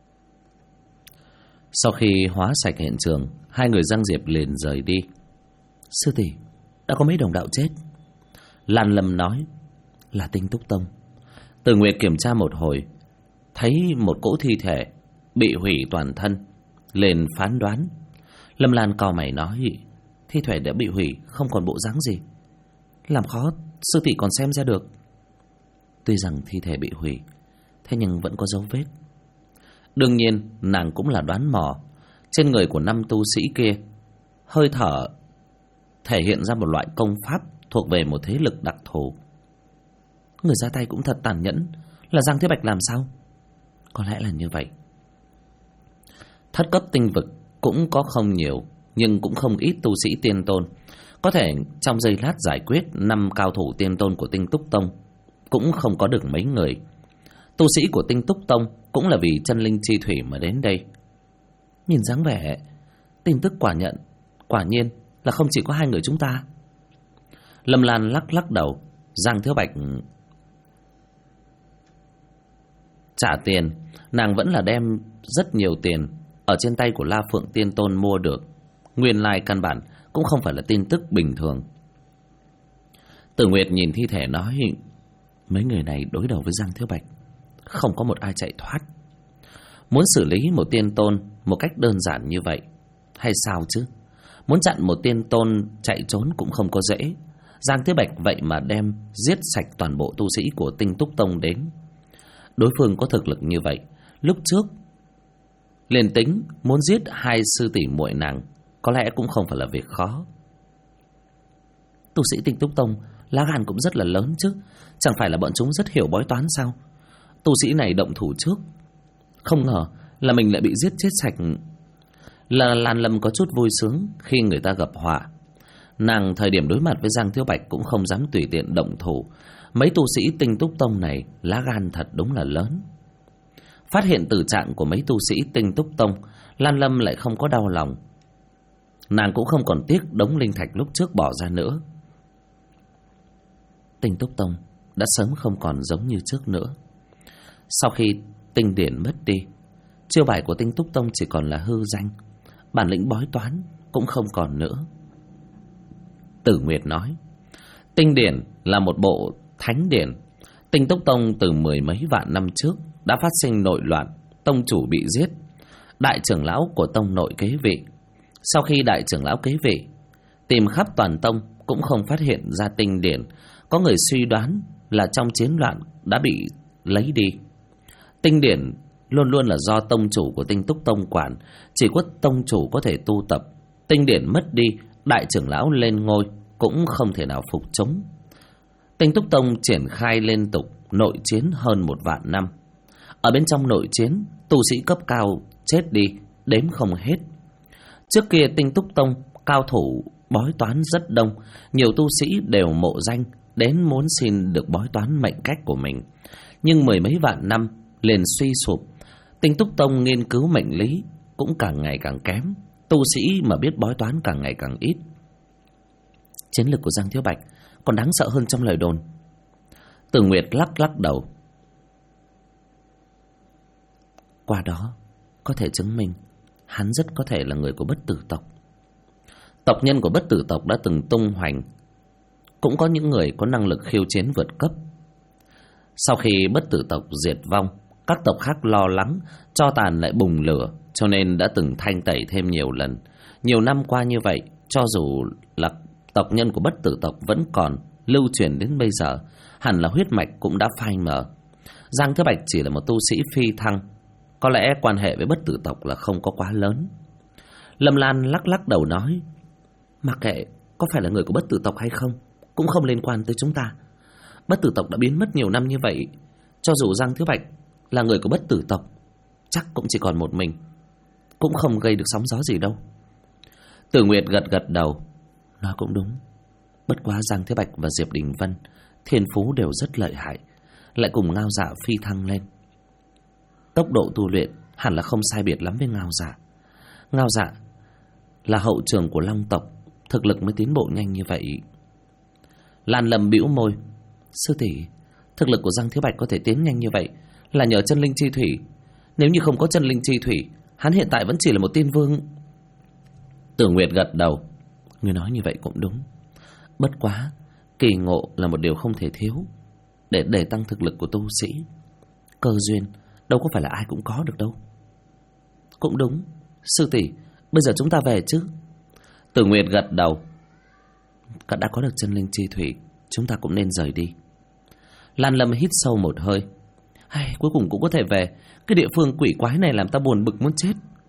Sau khi hóa sạch hiện trường, hai người Giang Diệp liền rời đi. Sư tỷ, đã có mấy đồng đạo chết. Lan Lâm nói. Là Tinh Túc Tông. Từ Nguyệt kiểm tra một hồi, thấy một cỗ thi thể bị hủy toàn thân, liền phán đoán. Lâm Lan cau mày nói. Thi thể đã bị hủy, không còn bộ dáng gì. Làm khó sư tỷ còn xem ra được. Tuy rằng thi thể bị hủy, thế nhưng vẫn có dấu vết. Đương nhiên nàng cũng là đoán mò. Trên người của 5 tu sĩ kia, hơi thở thể hiện ra một loại công pháp thuộc về một thế lực đặc thù. Người ra tay cũng thật tàn nhẫn. Là Giang Thế Bạch làm sao? Có lẽ là như vậy. Thất cấp tinh vực cũng có không nhiều, nhưng cũng không ít tu sĩ tiên tôn. Có thể trong giây lát giải quyết 5 cao thủ tiên tôn của Tinh Túc Tông cũng không có được mấy người. Tu sĩ của Tinh Túc Tông cũng là vì chân linh chi thủy mà đến đây. Nhìn dáng vẻ, tin tức quả nhiên là không chỉ có hai người chúng ta. Lâm Lan lắc đầu. Giang Thiếu Bạch trả tiền, nàng vẫn là đem rất nhiều tiền ở trên tay của La Phượng Tiên Tôn mua được. Nguyên lai căn bản cũng không phải là tin tức bình thường. Tử Nguyệt nhìn thi thể nói. Mấy người này đối đầu với Giang Thiếu Bạch, không có một ai chạy thoát. Muốn xử lý một tiên tôn một cách đơn giản như vậy hay sao chứ? Muốn chặn một tiên tôn chạy trốn cũng không có dễ. Giang Thiếu Bạch vậy mà đem giết sạch toàn bộ tu sĩ của Tinh Túc Tông đến. Đối phương có thực lực như vậy, lúc trước liền tính muốn giết hai sư tỷ muội nàng có lẽ cũng không phải là việc khó. Tu sĩ Tinh Túc Tông lá gan cũng rất là lớn chứ. Chẳng phải là bọn chúng rất hiểu bói toán sao? Tu sĩ này động thủ trước, không ngờ là mình lại bị giết chết sạch. Là Lan Lâm có chút vui sướng khi người ta gặp họa. Nàng thời điểm đối mặt với Giang Thiếu Bạch cũng không dám tùy tiện động thủ. Mấy tu sĩ Tinh Túc Tông này lá gan thật đúng là lớn. Phát hiện tử trạng của mấy tu sĩ Tinh Túc Tông, Lan Lâm lại không có đau lòng. Nàng cũng không còn tiếc đống linh thạch lúc trước bỏ ra nữa. Tinh Túc Tông đã sớm không còn giống như trước nữa. Sau khi tinh điển mất đi, chiêu bài của Tinh Túc Tông chỉ còn là hư danh, bản lĩnh bói toán cũng không còn nữa. Tử Nguyệt nói. Tinh điển là một bộ thánh điển. Tinh Túc Tông từ 10 mấy vạn năm trước đã phát sinh nội loạn, tông chủ bị giết, đại trưởng lão của tông nội kế vị. Sau khi đại trưởng lão kế vị, tìm khắp toàn tông cũng không phát hiện ra tinh điển. Có người suy đoán là trong chiến loạn đã bị lấy đi. Tinh điển luôn luôn là do tông chủ của Tinh Túc Tông quản, chỉ có tông chủ có thể tu tập. Tinh điển mất đi, đại trưởng lão lên ngôi cũng không thể nào phục chống. Tinh Túc Tông triển khai liên tục nội chiến hơn 1 vạn năm. Ở bên trong nội chiến, tu sĩ cấp cao chết đi đếm không hết. Trước kia Tinh Túc Tông cao thủ bói toán rất đông, nhiều tu sĩ đều mộ danh đến muốn xin được bói toán mệnh cách của mình. Nhưng 10 mấy vạn năm liền suy sụp. Tinh Túc Tông nghiên cứu mệnh lý cũng càng ngày càng kém, tu sĩ mà biết bói toán càng ngày càng ít. Chiến lược của Giang Thiếu Bạch còn đáng sợ hơn trong lời đồn. Tử Nguyệt lắc đầu. Qua đó có thể chứng minh hắn rất có thể là người của Bất Tử tộc. Tộc nhân của Bất Tử tộc đã từng tung hoành, cũng có những người có năng lực khiêu chiến vượt cấp. Sau khi Bất Tử tộc diệt vong, các tộc khác lo lắng tro tàn lại bùng lửa, cho nên đã từng thanh tẩy thêm nhiều lần. Nhiều năm qua như vậy, cho dù là tộc nhân của Bất Tử tộc vẫn còn lưu truyền đến bây giờ, hẳn là huyết mạch cũng đã phai mờ. Giang Thế Bạch chỉ là một tu sĩ phi thăng, có lẽ quan hệ với Bất Tử tộc là không có quá lớn. Lâm Lan lắc đầu nói. Mặc kệ có phải là người của Bất Tử tộc hay không, cũng không liên quan tới chúng ta. Bất tử tộc đã biến mất nhiều năm như vậy, cho dù Giang Thiếu Bạch là người của bất tử tộc, chắc cũng chỉ còn một mình, cũng không gây được sóng gió gì đâu. Tử Nguyệt gật gật đầu. Nói cũng đúng. Bất quá Giang Thiếu Bạch và Diệp Đình Vân thiên phú đều rất lợi hại, lại cùng Ngao Dạ phi thăng lên. Tốc độ tu luyện hẳn là không sai biệt lắm với Ngao Dạ. Ngao Dạ là hậu trường của Long tộc, thực lực mới tiến bộ nhanh như vậy. Lan Lâm bĩu môi. Sư tỷ, thực lực của Giang Thiếu Bạch có thể tiến nhanh như vậy là nhờ chân linh chi thủy. Nếu như không có chân linh chi thủy, hắn hiện tại vẫn chỉ là một tiên vương. Tử Nguyệt gật đầu. Ngươi nói như vậy cũng đúng. Bất quá kỳ ngộ là một điều không thể thiếu để tăng thực lực của tu sĩ. Cơ duyên đâu có phải là ai cũng có được đâu. Cũng đúng. Sư tỷ, bây giờ chúng ta về chứ? Tử Nguyệt gật đầu. Đã có được chân linh chi thủy, chúng ta cũng nên rời đi. Lan Lâm hít sâu một hơi. Cuối cùng cũng có thể về. Cái địa phương quỷ quái này làm ta buồn bực muốn chết.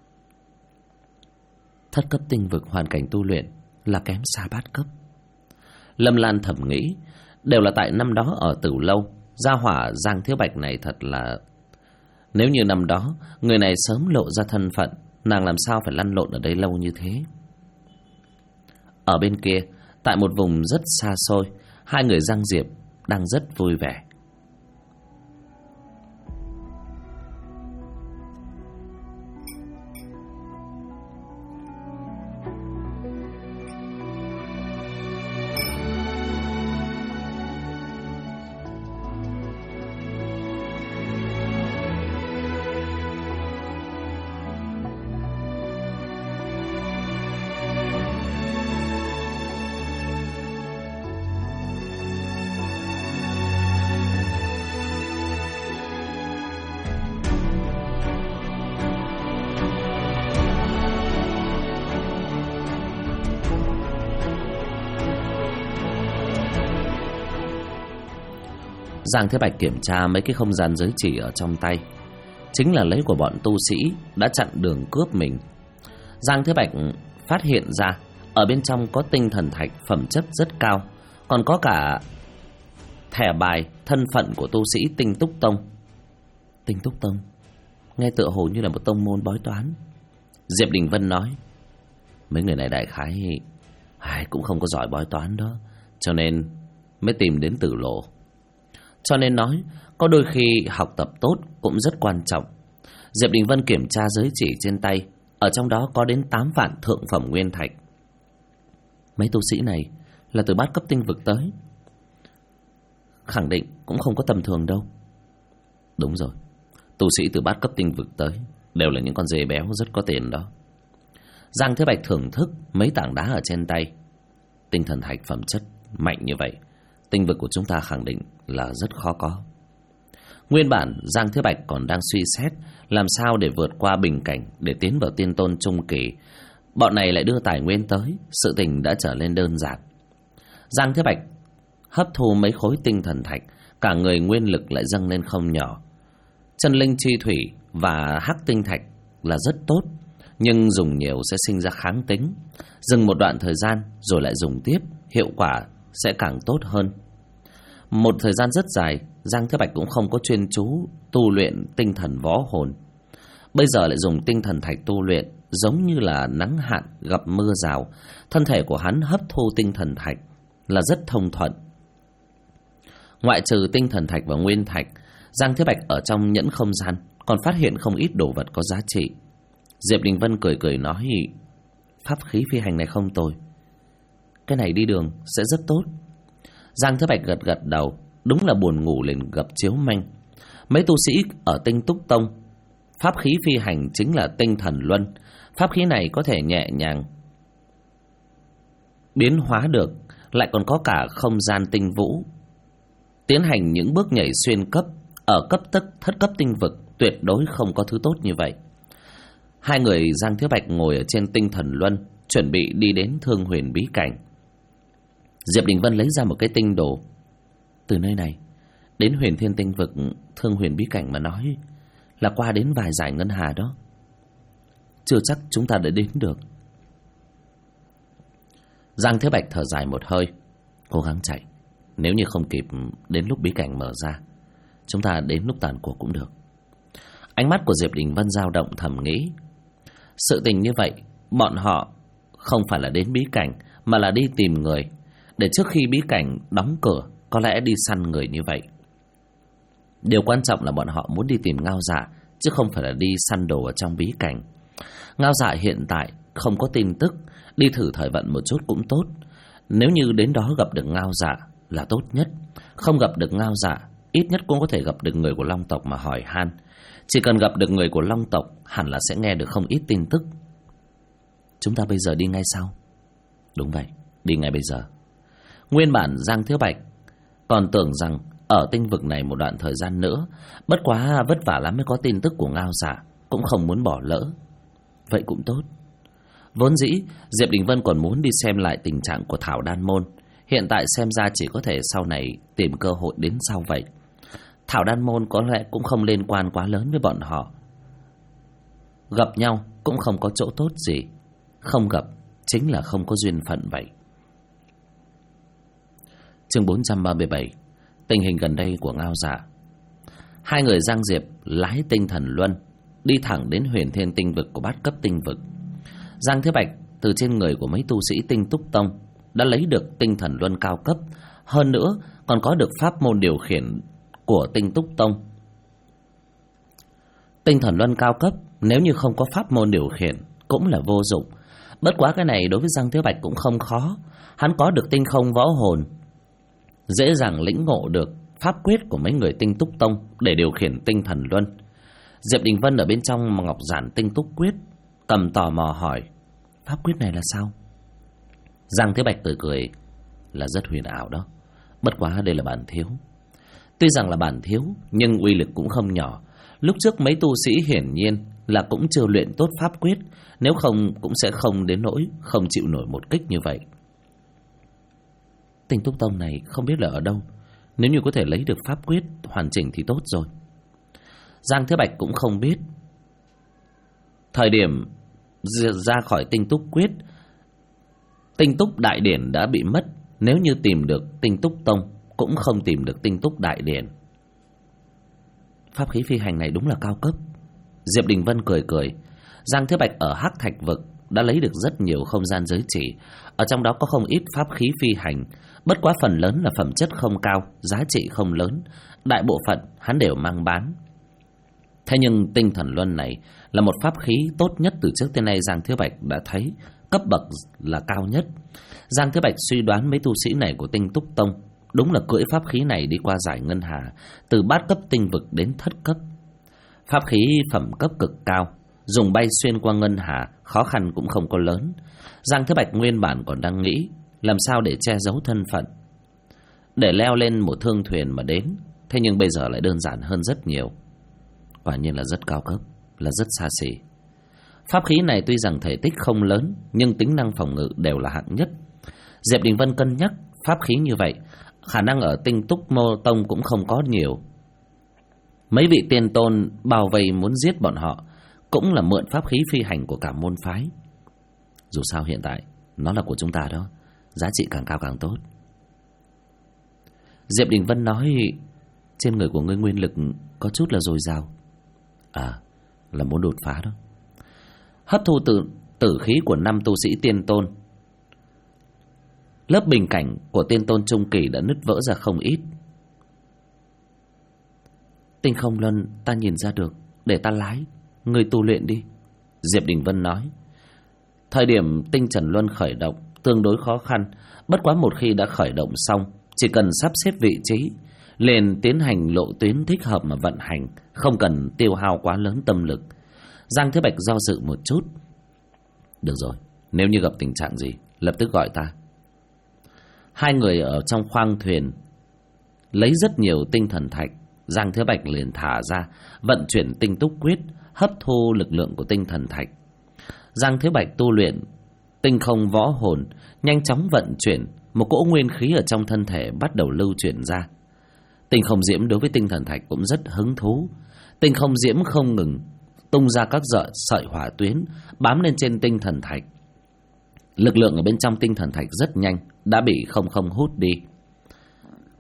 Thất cấp tinh vực hoàn cảnh tu luyện là kém xa bát cấp. Lâm Lan thầm nghĩ, đều là tại năm đó ở Tử Lâu, gia hỏa Giang Thiếu Bạch này thật là... Nếu như năm đó người này sớm lộ ra thân phận, nàng làm sao phải lăn lộn ở đây lâu như thế. Ở bên kia, tại một vùng rất xa xôi, hai người Giang Diệp đang rất vui vẻ. Giang Thế Bạch kiểm tra mấy cái không gian giới chỉ ở trong tay, chính là lấy của bọn tu sĩ đã chặn đường cướp mình. Giang Thế Bạch phát hiện ra ở bên trong có tinh thần thạch phẩm chất rất cao, còn có cả thẻ bài thân phận của tu sĩ Tinh Túc Tông. Tinh Túc Tông nghe tựa hồ như là một tông môn bói toán. Diệp Đình Vân nói, mấy người này đại khái cũng không có giỏi bói toán đó, cho nên mới tìm đến Tử Lộ. Cho nên nói, có đôi khi học tập tốt cũng rất quan trọng. Diệp Đình Vân kiểm tra giới chỉ trên tay, ở trong đó có đến 8 vạn thượng phẩm nguyên thạch. Mấy tu sĩ này là từ bát cấp tinh vực tới, khẳng định cũng không có tầm thường đâu. Đúng rồi, tu sĩ từ bát cấp tinh vực tới đều là những con dê béo rất có tiền đó. Giang Thế Bạch thưởng thức mấy tảng đá ở trên tay. Tinh thần thạch phẩm chất mạnh như vậy, tinh vực của chúng ta khẳng định là rất khó có. Nguyên bản Giang Thế Bạch còn đang suy xét làm sao để vượt qua bình cảnh để tiến vào tiên tôn trung kỳ. Bọn này lại đưa tài nguyên tới, sự tình đã trở nên đơn giản. Giang Thế Bạch hấp thu mấy khối tinh thần thạch, cả người nguyên lực lại dâng lên không nhỏ. Chân linh chi thủy và hắc tinh thạch là rất tốt, nhưng dùng nhiều sẽ sinh ra kháng tính. Dừng một đoạn thời gian rồi lại dùng tiếp, hiệu quả sẽ càng tốt hơn. Một thời gian rất dài, Giang Thế Bạch cũng không có chuyên chú tu luyện tinh thần võ hồn. Bây giờ lại dùng tinh thần thạch tu luyện, giống như là nắng hạn gặp mưa rào. Thân thể của hắn hấp thu tinh thần thạch là rất thông thuận. Ngoại trừ tinh thần thạch và nguyên thạch, Giang Thế Bạch ở trong nhẫn không gian còn phát hiện không ít đồ vật có giá trị. Diệp Đình Vân cười cười nói, pháp khí phi hành này không tồi, cái này đi đường sẽ rất tốt. Giang Thế Bạch gật gật đầu. Đúng là buồn ngủ liền gặp chiếu manh. Mấy tu sĩ ở Tinh Túc Tông, pháp khí phi hành chính là tinh thần luân. Pháp khí này có thể nhẹ nhàng biến hóa được, lại còn có cả không gian tinh vũ. Tiến hành những bước nhảy xuyên cấp. Ở cấp thất cấp tinh vực tuyệt đối không có thứ tốt như vậy. Hai người Giang Thế Bạch ngồi ở trên tinh thần luân, chuẩn bị đi đến Thương Huyền bí cảnh. Diệp Đình Vân lấy ra một cái tinh đồ. Từ nơi này đến Huyền Thiên tinh vực Thương Huyền bí cảnh mà nói là qua đến vài dải ngân hà đó, chưa chắc chúng ta đã đến được. Giang Thế Bạch thở dài một hơi, cố gắng chạy, Nếu như không kịp đến lúc bí cảnh mở ra, chúng ta đến lúc tàn cuộc cũng được. Ánh mắt của Diệp Đình Vân dao động, thầm nghĩ. Sự tình như vậy, bọn họ không phải là đến bí cảnh, mà là đi tìm người, để trước khi bí cảnh đóng cửa, có lẽ đi săn người như vậy. Điều quan trọng là bọn họ muốn đi tìm Ngao Dạ, chứ không phải là đi săn đồ ở trong bí cảnh. Ngao Dạ hiện tại không có tin tức, đi thử thời vận một chút cũng tốt. Nếu như đến đó gặp được Ngao Dạ là tốt nhất. Không gặp được Ngao Dạ, ít nhất cũng có thể gặp được người của Long tộc mà hỏi han. Chỉ cần gặp được người của Long tộc, hẳn là sẽ nghe được không ít tin tức. Chúng ta bây giờ đi ngay sao? Đúng vậy, đi ngay bây giờ. Nguyên bản Giang Thiếu Bạch còn tưởng rằng ở tinh vực này một đoạn thời gian nữa, bất quá vất vả lắm mới có tin tức của Ngao Dạ, cũng không muốn bỏ lỡ. Vậy cũng tốt. Vốn dĩ Diệp Đình Vân còn muốn đi xem lại tình trạng của Thảo Đan Môn. Hiện tại xem ra chỉ có thể sau này tìm cơ hội đến sau vậy. Thảo Đan Môn có lẽ cũng không liên quan quá lớn với bọn họ. Gặp nhau cũng không có chỗ tốt gì, không gặp chính là không có duyên phận vậy. Chương 437. Tình hình gần đây của Ngao Dạ. Hai người Giang Diệp lái tinh thần luân đi thẳng đến Huyền Thiên tinh vực của bát cấp tinh vực. Giang Thế Bạch từ trên người của mấy tu sĩ Tinh Túc Tông đã lấy được tinh thần luân cao cấp, hơn nữa còn có được pháp môn điều khiển của Tinh Túc Tông. Tinh thần luân cao cấp nếu như không có pháp môn điều khiển cũng là vô dụng. Bất quá cái này đối với Giang Thế Bạch cũng không khó. Hắn có được tinh không võ hồn, dễ dàng lĩnh ngộ được pháp quyết của mấy người Tinh Túc Tông để điều khiển tinh thần luân. Diệp Đình Vân ở bên trong ngọc giản Tinh Túc Quyết cầm tò mò hỏi: pháp quyết này là sao? Giang Thế Bạch tự cười: là rất huyền ảo đó. Bất quá đây là bản thiếu. Tuy rằng là bản thiếu, nhưng uy lực cũng không nhỏ. Lúc trước mấy tu sĩ hiển nhiên là cũng chưa luyện tốt pháp quyết, nếu không cũng sẽ không đến nỗi không chịu nổi một kích như vậy. Tinh Túc Tông này không biết là ở đâu, nếu như có thể lấy được pháp quyết hoàn chỉnh thì tốt rồi. Giang Thế Bạch cũng không biết. Thời điểm ra khỏi Tinh Túc Quyết, Tinh Túc Đại Điển đã bị mất. Nếu như tìm được Tinh Túc Tông, cũng không tìm được Tinh Túc Đại Điển. Pháp khí phi hành này đúng là cao cấp. Diệp Đình Vân cười cười. Giang Thế Bạch ở Hắc Thạch Vực đã lấy được rất nhiều không gian giới chỉ, ở trong đó có không ít pháp khí phi hành. Bất quá phần lớn là phẩm chất không cao, giá trị không lớn, đại bộ phận hắn đều mang bán. Thế nhưng tinh thần luân này là một pháp khí tốt nhất từ trước tới nay Giang Thế Bạch đã thấy, cấp bậc là cao nhất. Giang Thế Bạch suy đoán mấy tu sĩ này của Tinh Túc Tông đúng là cưỡi pháp khí này đi qua giải ngân hà, từ bát cấp tinh vực đến thất cấp. Pháp khí phẩm cấp cực cao, dùng bay xuyên qua ngân hà khó khăn cũng không có lớn. Giang Thế Bạch nguyên bản còn đang nghĩ làm sao để che giấu thân phận, để leo lên một thương thuyền mà đến. Thế nhưng bây giờ lại đơn giản hơn rất nhiều. Quả nhiên là rất cao cấp, là rất xa xỉ. Pháp khí này tuy rằng thể tích không lớn, nhưng tính năng phòng ngự đều là hạng nhất. Diệp Đình Vân cân nhắc pháp khí như vậy, khả năng ở Tinh Túc Mô Tông cũng không có nhiều. Mấy vị tiên tôn bao vây muốn giết bọn họ, cũng là mượn pháp khí phi hành của cả môn phái. Dù sao hiện tại nó là của chúng ta đó, giá trị càng cao càng tốt. Diệp Đình Vân nói: trên người của ngươi nguyên lực có chút là dồi dào. À, là muốn đột phá đó. Hấp thu tử khí của 5 tu sĩ tiên tôn, lớp bình cảnh của tiên tôn trung kỳ đã nứt vỡ ra không ít. Tinh không luân ta nhìn ra được, để ta lái, ngươi tu luyện đi. Diệp Đình Vân nói. Thời điểm tinh trần luân khởi động tương đối khó khăn, bất quá một khi đã khởi động xong, chỉ cần sắp xếp vị trí, liền tiến hành lộ tuyến thích hợp mà vận hành, không cần tiêu hao quá lớn tâm lực. Giang Thế Bạch do dự một chút. Được rồi, nếu như gặp tình trạng gì, lập tức gọi ta. Hai người ở trong khoang thuyền lấy rất nhiều tinh thần thạch. Giang Thế Bạch liền thả ra, vận chuyển Tinh Túc Quyết, hấp thu lực lượng của tinh thần thạch. Giang Thế Bạch tu luyện tinh không võ hồn, nhanh chóng vận chuyển, một cỗ nguyên khí ở trong thân thể bắt đầu lưu chuyển ra. Tinh không diễm đối với tinh thần thạch cũng rất hứng thú. Tinh không diễm không ngừng tung ra các sợi hỏa tuyến bám lên trên tinh thần thạch. Lực lượng ở bên trong tinh thần thạch rất nhanh đã bị không hút đi.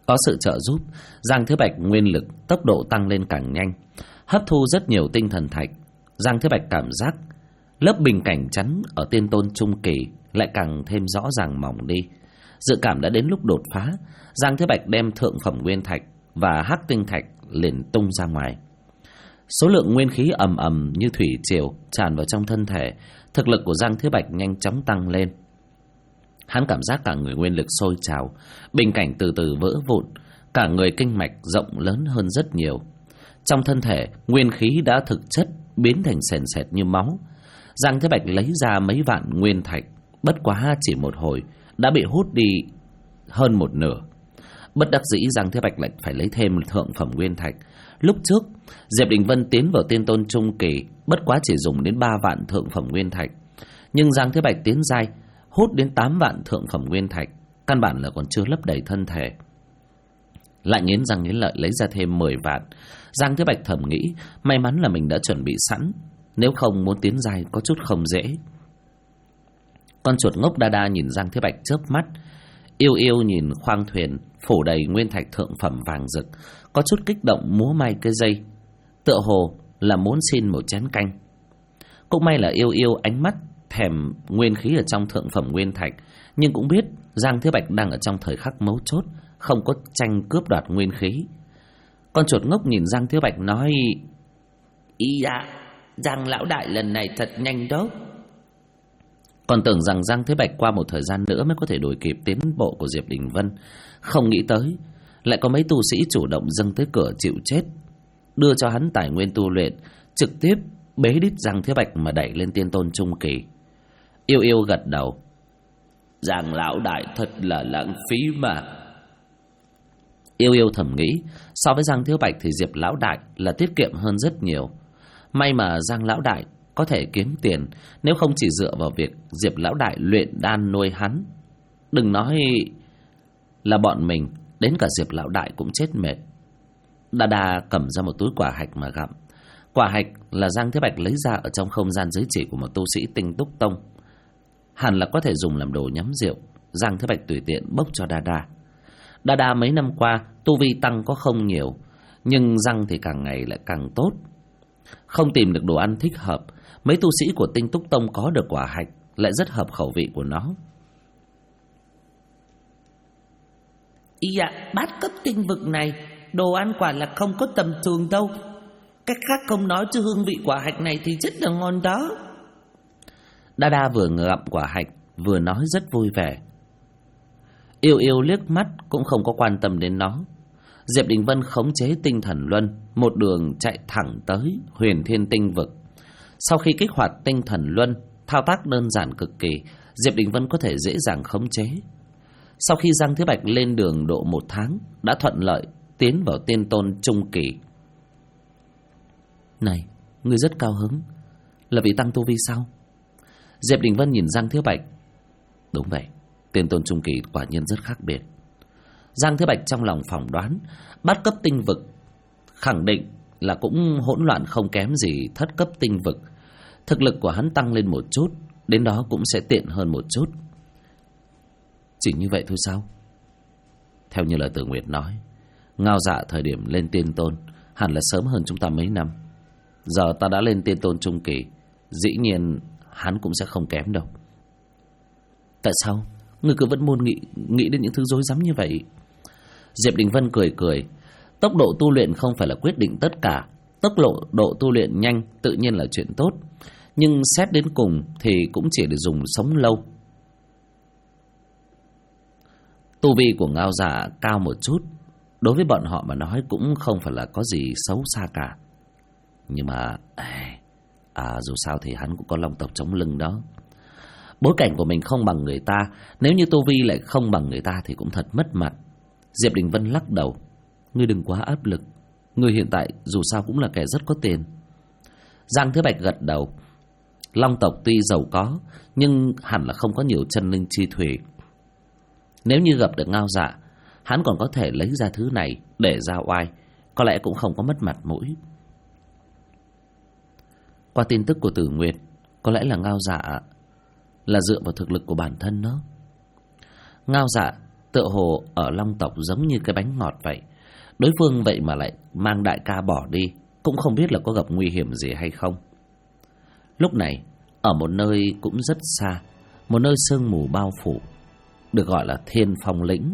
Có sự trợ giúp, Giang Thế Bạch nguyên lực tốc độ tăng lên càng nhanh, hấp thu rất nhiều tinh thần thạch. Giang Thế Bạch cảm giác lớp bình cảnh chắn ở tiên tôn trung kỳ lại càng thêm rõ ràng mỏng đi. Dự cảm đã đến lúc đột phá, Giang Thế Bạch đem thượng phẩm nguyên thạch và hắc tinh thạch liền tung ra ngoài. Số lượng nguyên khí ầm ầm như thủy triều tràn vào trong thân thể, thực lực của Giang Thế Bạch nhanh chóng tăng lên. Hắn cảm giác cả người nguyên lực sôi trào, bình cảnh từ từ vỡ vụn, cả người kinh mạch rộng lớn hơn rất nhiều. Trong thân thể, nguyên khí đã thực chất biến thành sền sệt như máu. Giang Thế Bạch lấy ra mấy vạn nguyên thạch, bất quá chỉ một hồi đã bị hút đi hơn một nửa. Bất đắc dĩ, Giang Thế Bạch lại phải lấy thêm thượng phẩm nguyên thạch. Lúc trước Diệp Đình Vân tiến vào tiên tôn trung kỳ bất quá chỉ dùng đến 3 vạn thượng phẩm nguyên thạch, nhưng Giang Thế Bạch tiến giai hút đến 8 vạn thượng phẩm nguyên thạch, căn bản là còn chưa lấp đầy thân thể. Lại nghiến răng nghiến lợi lấy ra thêm 10 vạn. Giang Thế Bạch thầm nghĩ may mắn là mình đã chuẩn bị sẵn, nếu không muốn tiến giai có chút không dễ. Con chuột ngốc Đa Đa nhìn Giang Thế Bạch chớp mắt, yêu yêu nhìn khoang thuyền phủ đầy nguyên thạch thượng phẩm vàng rực, có chút kích động múa may cái dây, tựa hồ là muốn xin một chén canh. Cũng may là yêu yêu ánh mắt thèm nguyên khí ở trong thượng phẩm nguyên thạch, nhưng cũng biết Giang Thế Bạch đang ở trong thời khắc mấu chốt, không có tranh cướp đoạt nguyên khí. Con chuột ngốc nhìn Giang Thế Bạch nói: "Ý dạ, Giang lão đại lần này thật nhanh đó." Còn tưởng rằng Giang Thế Bạch qua một thời gian nữa mới có thể đuổi kịp tiến bộ của Diệp Đình Vân, không nghĩ tới lại có mấy tu sĩ chủ động dâng tới cửa chịu chết, đưa cho hắn tài nguyên tu luyện, trực tiếp bế đít Giang Thế Bạch mà đẩy lên tiên tôn trung kỳ. Yêu yêu gật đầu: "Giang lão đại thật là lãng phí mà." Yêu yêu thầm nghĩ, so với Giang Thế Bạch thì Diệp lão đại là tiết kiệm hơn rất nhiều. May mà Giang lão đại có thể kiếm tiền, nếu không chỉ dựa vào việc Diệp lão đại luyện đan nuôi hắn, đừng nói là bọn mình, đến cả Diệp lão đại cũng chết mệt. Đa Đa cầm ra một túi quả hạch mà gặm. Quả hạch là Giang Thế Bạch lấy ra ở trong không gian giới chỉ của một tu sĩ Tinh Túc Tông, hẳn là có thể dùng làm đồ nhắm rượu. Giang Thế Bạch tùy tiện bốc cho Đa Đa. Đa Đa mấy năm qua tu vi tăng có không nhiều, nhưng răng thì càng ngày lại càng tốt. Không tìm được đồ ăn thích hợp, mấy tu sĩ của Tinh Túc Tông có được quả hạch lại rất hợp khẩu vị của nó. Dạ, bát cấp tinh vực này đồ ăn quả là không có tầm thường đâu. Cách khác không nói, chứ hương vị quả hạch này thì rất là ngon đó. Đa Đa vừa ngậm quả hạch vừa nói rất vui vẻ. Yêu yêu liếc mắt cũng không có quan tâm đến nó. Diệp Đình Vân khống chế tinh thần luân, một đường chạy thẳng tới Huyền Thiên Tinh vực. Sau khi kích hoạt tinh thần luân, thao tác đơn giản cực kỳ, Diệp Đình Vân có thể dễ dàng khống chế. Sau khi Giang Thế Bạch lên đường độ 1 tháng, đã thuận lợi tiến vào tiên tôn trung kỳ. Này, ngươi rất cao hứng, là vì tăng tu vi sao? Diệp Đình Vân nhìn Giang Thế Bạch. Đúng vậy, tiên tôn trung kỳ quả nhiên rất khác biệt. Giang Thế Bạch trong lòng phỏng đoán, bát cấp tinh vực khẳng định là cũng hỗn loạn không kém gì thất cấp tinh vực. Thực lực của hắn tăng lên một chút, đến đó cũng sẽ tiện hơn một chút. Chỉ như vậy thôi sao? Theo như lời Tử Nguyệt nói, Ngao Dạ thời điểm lên tiên tôn hẳn là sớm hơn chúng ta mấy năm. Giờ ta đã lên tiên tôn trung kỳ, dĩ nhiên hắn cũng sẽ không kém đâu. Tại sao ngươi cứ vẫn muốn nghĩ đến những thứ rối rắm như vậy? Diệp Đình Vân cười cười. Tốc độ tu luyện không phải là quyết định tất cả. Tốc độ tu luyện nhanh tự nhiên là chuyện tốt, nhưng xét đến cùng thì cũng chỉ để dùng sống lâu. Tu vi của Ngao Dạ cao một chút, đối với bọn họ mà nói cũng không phải là có gì xấu xa cả. Nhưng mà dù sao thì hắn cũng có long tộc chống lưng đó. Bối cảnh của mình không bằng người ta, nếu như tu vi lại không bằng người ta thì cũng thật mất mặt. Diệp Đình Vân lắc đầu. Ngươi đừng quá áp lực, ngươi hiện tại dù sao cũng là kẻ rất có tiền. Giang Thế Bạch gật đầu. Long tộc tuy giàu có, nhưng hẳn là không có nhiều chân linh chi thủy. Nếu như gặp được Ngao Dạ, hắn còn có thể lấy ra thứ này để ra oai, có lẽ cũng không có mất mặt mũi. Qua tin tức của Tử Nguyệt, có lẽ là Ngao Dạ là dựa vào thực lực của bản thân nó. Ngao Dạ tựa hồ ở Long tộc giống như cái bánh ngọt vậy. Đối phương vậy mà lại mang đại ca bỏ đi, cũng không biết là có gặp nguy hiểm gì hay không. Lúc này, ở một nơi cũng rất xa, một nơi sương mù bao phủ, được gọi là Thiên Phong Lĩnh.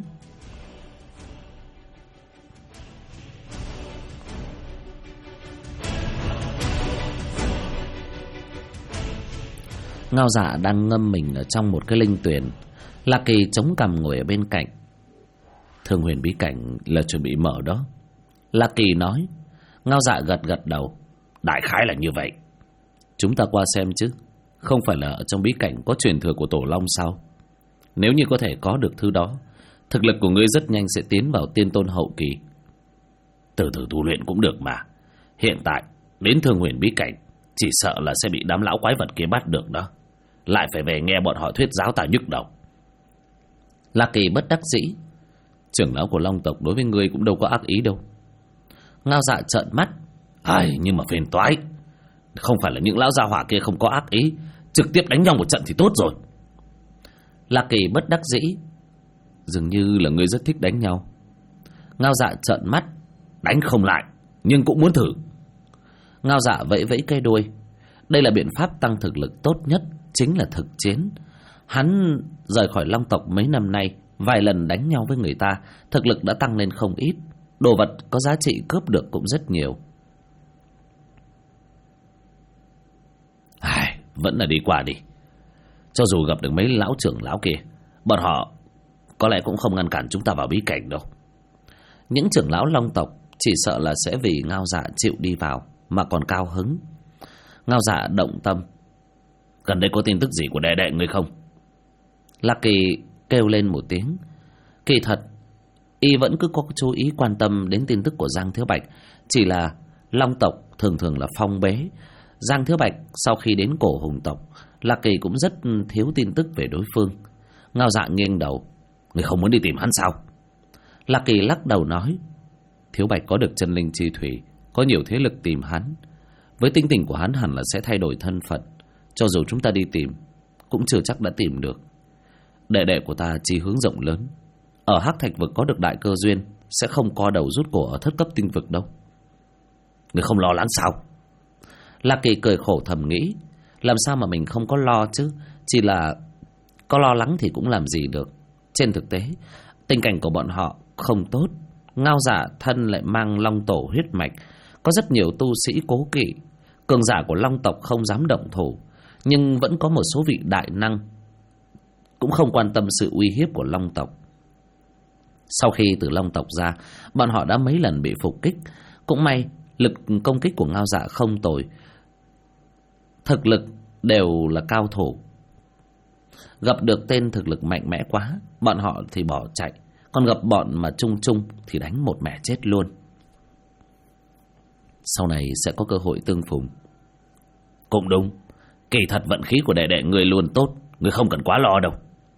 Ngao Dạ đang ngâm mình ở trong một cái linh tuyền. Lạc Kỳ chống cằm ngồi ở bên cạnh. Thương huyền bí cảnh là chuẩn bị mở đó, Lạc Kỳ nói. Ngao Dạ gật gật đầu. Đại khái là như vậy. Chúng ta qua xem chứ. Không phải là ở trong bí cảnh có truyền thừa của Tổ Long sao? Nếu như có thể có được thứ đó, thực lực của ngươi rất nhanh sẽ tiến vào tiên tôn hậu kỳ. Từ từ tu luyện cũng được mà. Hiện tại đến Thương huyền bí cảnh chỉ sợ là sẽ bị đám lão quái vật kia bắt được đó. Lại phải về nghe bọn họ thuyết giáo ta nhức đầu. Lạc Kỳ bất đắc dĩ. Trưởng lão của Long tộc đối với ngươi cũng đâu có ác ý đâu. Ngao Dạ trợn mắt. Ai, nhưng mà phiền toái. Không phải là những lão gia hỏa kia không có ác ý, trực tiếp đánh nhau một trận thì tốt rồi. Lạc Kỳ bất đắc dĩ. Dường như là ngươi rất thích đánh nhau. Ngao Dạ trợn mắt. Đánh không lại, nhưng cũng muốn thử. Ngao Dạ vẫy vẫy cây đuôi. Đây là biện pháp tăng thực lực tốt nhất, chính là thực chiến. Hắn rời khỏi Long tộc mấy năm nay, vài lần đánh nhau với người ta, thực lực đã tăng lên không ít. Đồ vật có giá trị cướp được cũng rất nhiều. Vẫn là đi qua đi. Cho dù gặp được mấy lão trưởng lão kia, bọn họ có lẽ cũng không ngăn cản chúng ta vào bí cảnh đâu. Những trưởng lão Long tộc chỉ sợ là sẽ vì Ngao Dạ chịu đi vào mà còn cao hứng. Ngao Dạ động tâm. Gần đây có tin tức gì của đệ đệ ngươi không? Lạc Kỳ kêu lên một tiếng. Kỳ thật y vẫn cứ có chú ý quan tâm đến tin tức của Giang Thiếu Bạch. Chỉ là Long tộc thường thường là phong bế. Giang Thiếu Bạch sau khi đến Cổ Hùng tộc, Lạc Kỳ cũng rất thiếu tin tức về đối phương. Ngao Dạ nghiêng đầu. Người không muốn đi tìm hắn sao? Lạc Kỳ lắc đầu nói. Thiếu Bạch có được chân linh chi thủy, có nhiều thế lực tìm hắn. Với tính tình của hắn hẳn là sẽ thay đổi thân phận. Cho dù chúng ta đi tìm, cũng chưa chắc đã tìm được. Đệ đệ của ta chí hướng rộng lớn, ở Hắc Thạch vực có được đại cơ duyên, sẽ không co đầu rút cổ ở thất cấp tinh vực đâu. Người không lo lắng sao? Lạc Kỳ cười khổ thầm nghĩ. Làm sao mà mình không có lo chứ? Chỉ là có lo lắng thì cũng làm gì được. Trên thực tế, tình cảnh của bọn họ không tốt. Ngao Dạ thân lại mang Long tổ huyết mạch, có rất nhiều tu sĩ cố kỵ. Cường giả của Long tộc không dám động thủ, nhưng vẫn có một số vị đại năng cũng không quan tâm sự uy hiếp của Long tộc. Sau khi từ Long tộc ra, bọn họ đã mấy lần bị phục kích. Cũng may lực công kích của Ngao Dạ không tồi, thực lực đều là cao thủ. Gặp được tên thực lực mạnh mẽ quá, bọn họ thì bỏ chạy. Còn gặp bọn mà chung chung thì đánh một mẻ chết luôn. Sau này sẽ có cơ hội tương phùng. Cũng đúng. Kỳ thật vận khí của đệ đệ người luôn tốt, người không cần quá lo đâu.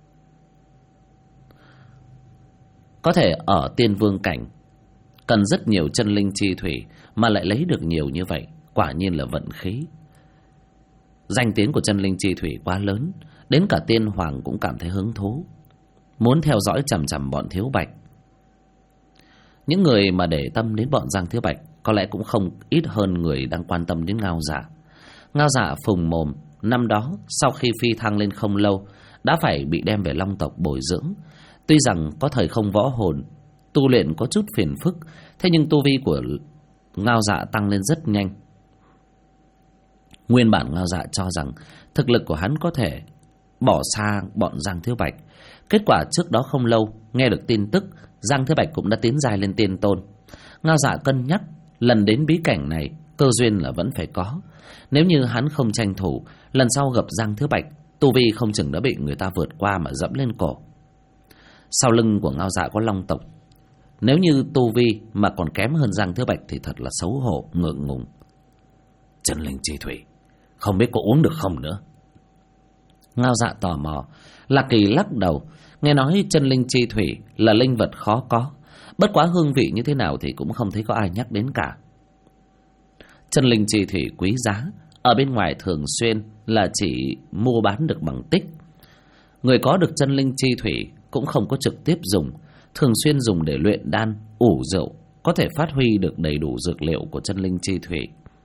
Có thể ở tiên vương cảnh cần rất nhiều chân linh chi thủy, mà lại lấy được nhiều như vậy, quả nhiên là vận khí. Danh tiếng của chân linh chi thủy quá lớn, đến cả tiên hoàng cũng cảm thấy hứng thú, muốn theo dõi chằm chằm bọn Thiếu Bạch. Những người mà để tâm đến bọn Giang Thiếu Bạch có lẽ cũng không ít hơn người đang quan tâm đến Ngao Dạ. Ngao Dạ phùng mồm, năm đó sau khi phi thăng lên không lâu đã phải bị đem về Long tộc bồi dưỡng. Tuy rằng có thời không võ hồn, tu luyện có chút phiền phức, thế nhưng tu vi của Ngao Dạ tăng lên rất nhanh. Nguyên bản Ngao Dạ cho rằng thực lực của hắn có thể bỏ xa bọn Giang Thiếu Bạch. Kết quả trước đó không lâu nghe được tin tức Giang Thiếu Bạch cũng đã tiến giai lên tiên tôn. Ngao Dạ cân nhắc lần đến bí cảnh này cơ duyên là vẫn phải có. Nếu như hắn không tranh thủ, lần sau gặp Giang Thiếu Bạch, tu vi không chừng đã bị người ta vượt qua mà dẫm lên cổ. Sau lưng của Ngao Dạ có Long tộc, nếu như tu vi mà còn kém hơn Giang Thiếu Bạch thì thật là xấu hổ, ngượng ngùng. Chân linh chi thủy không biết có uống được không nữa? Ngao Dạ tò mò. Lạc Kỳ lắc đầu. Nghe nói chân linh chi thủy là linh vật khó có, bất quá hương vị như thế nào thì cũng không thấy có ai nhắc đến cả. Chân linh chi thủy quý giá, ở bên ngoài thường xuyên là chỉ mua bán được bằng tích. Người có được chân linh chi thủy cũng không có trực tiếp dùng, thường xuyên dùng để luyện đan, ủ rượu, có thể phát huy được đầy đủ dược liệu của chân linh chi thủy.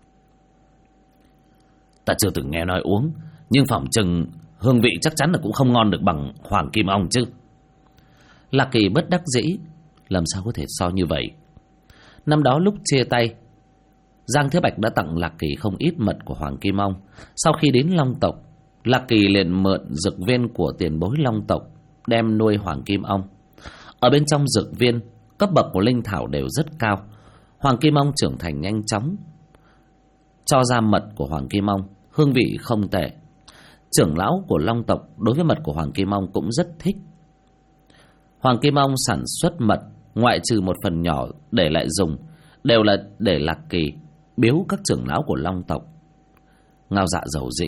Ta chưa từng nghe nói uống, nhưng phỏng chừng hương vị chắc chắn là cũng không ngon được bằng Hoàng Kim Ong chứ. Lạc Kỳ bất đắc dĩ, làm sao có thể so như vậy. Năm đó lúc chia tay, Giang Thế Bạch đã tặng Lạc Kỳ không ít mật của Hoàng Kim Ong. Sau khi đến Long tộc, Lạc Kỳ liền mượn dược viên của tiền bối Long tộc đem nuôi Hoàng Kim Ong. Ở bên trong dược viên, cấp bậc của linh thảo đều rất cao. Hoàng Kim Ong trưởng thành nhanh chóng, cho ra mật của Hoàng Kim Ong hương vị không tệ. Trưởng lão của Long tộc đối với mật của Hoàng Kim Ong cũng rất thích. Hoàng Kim Ong sản xuất mật, ngoại trừ một phần nhỏ để lại dùng, đều là để Lạc Kỳ biếu các trưởng lão của Long tộc. Ngao Dạ dầu dĩ: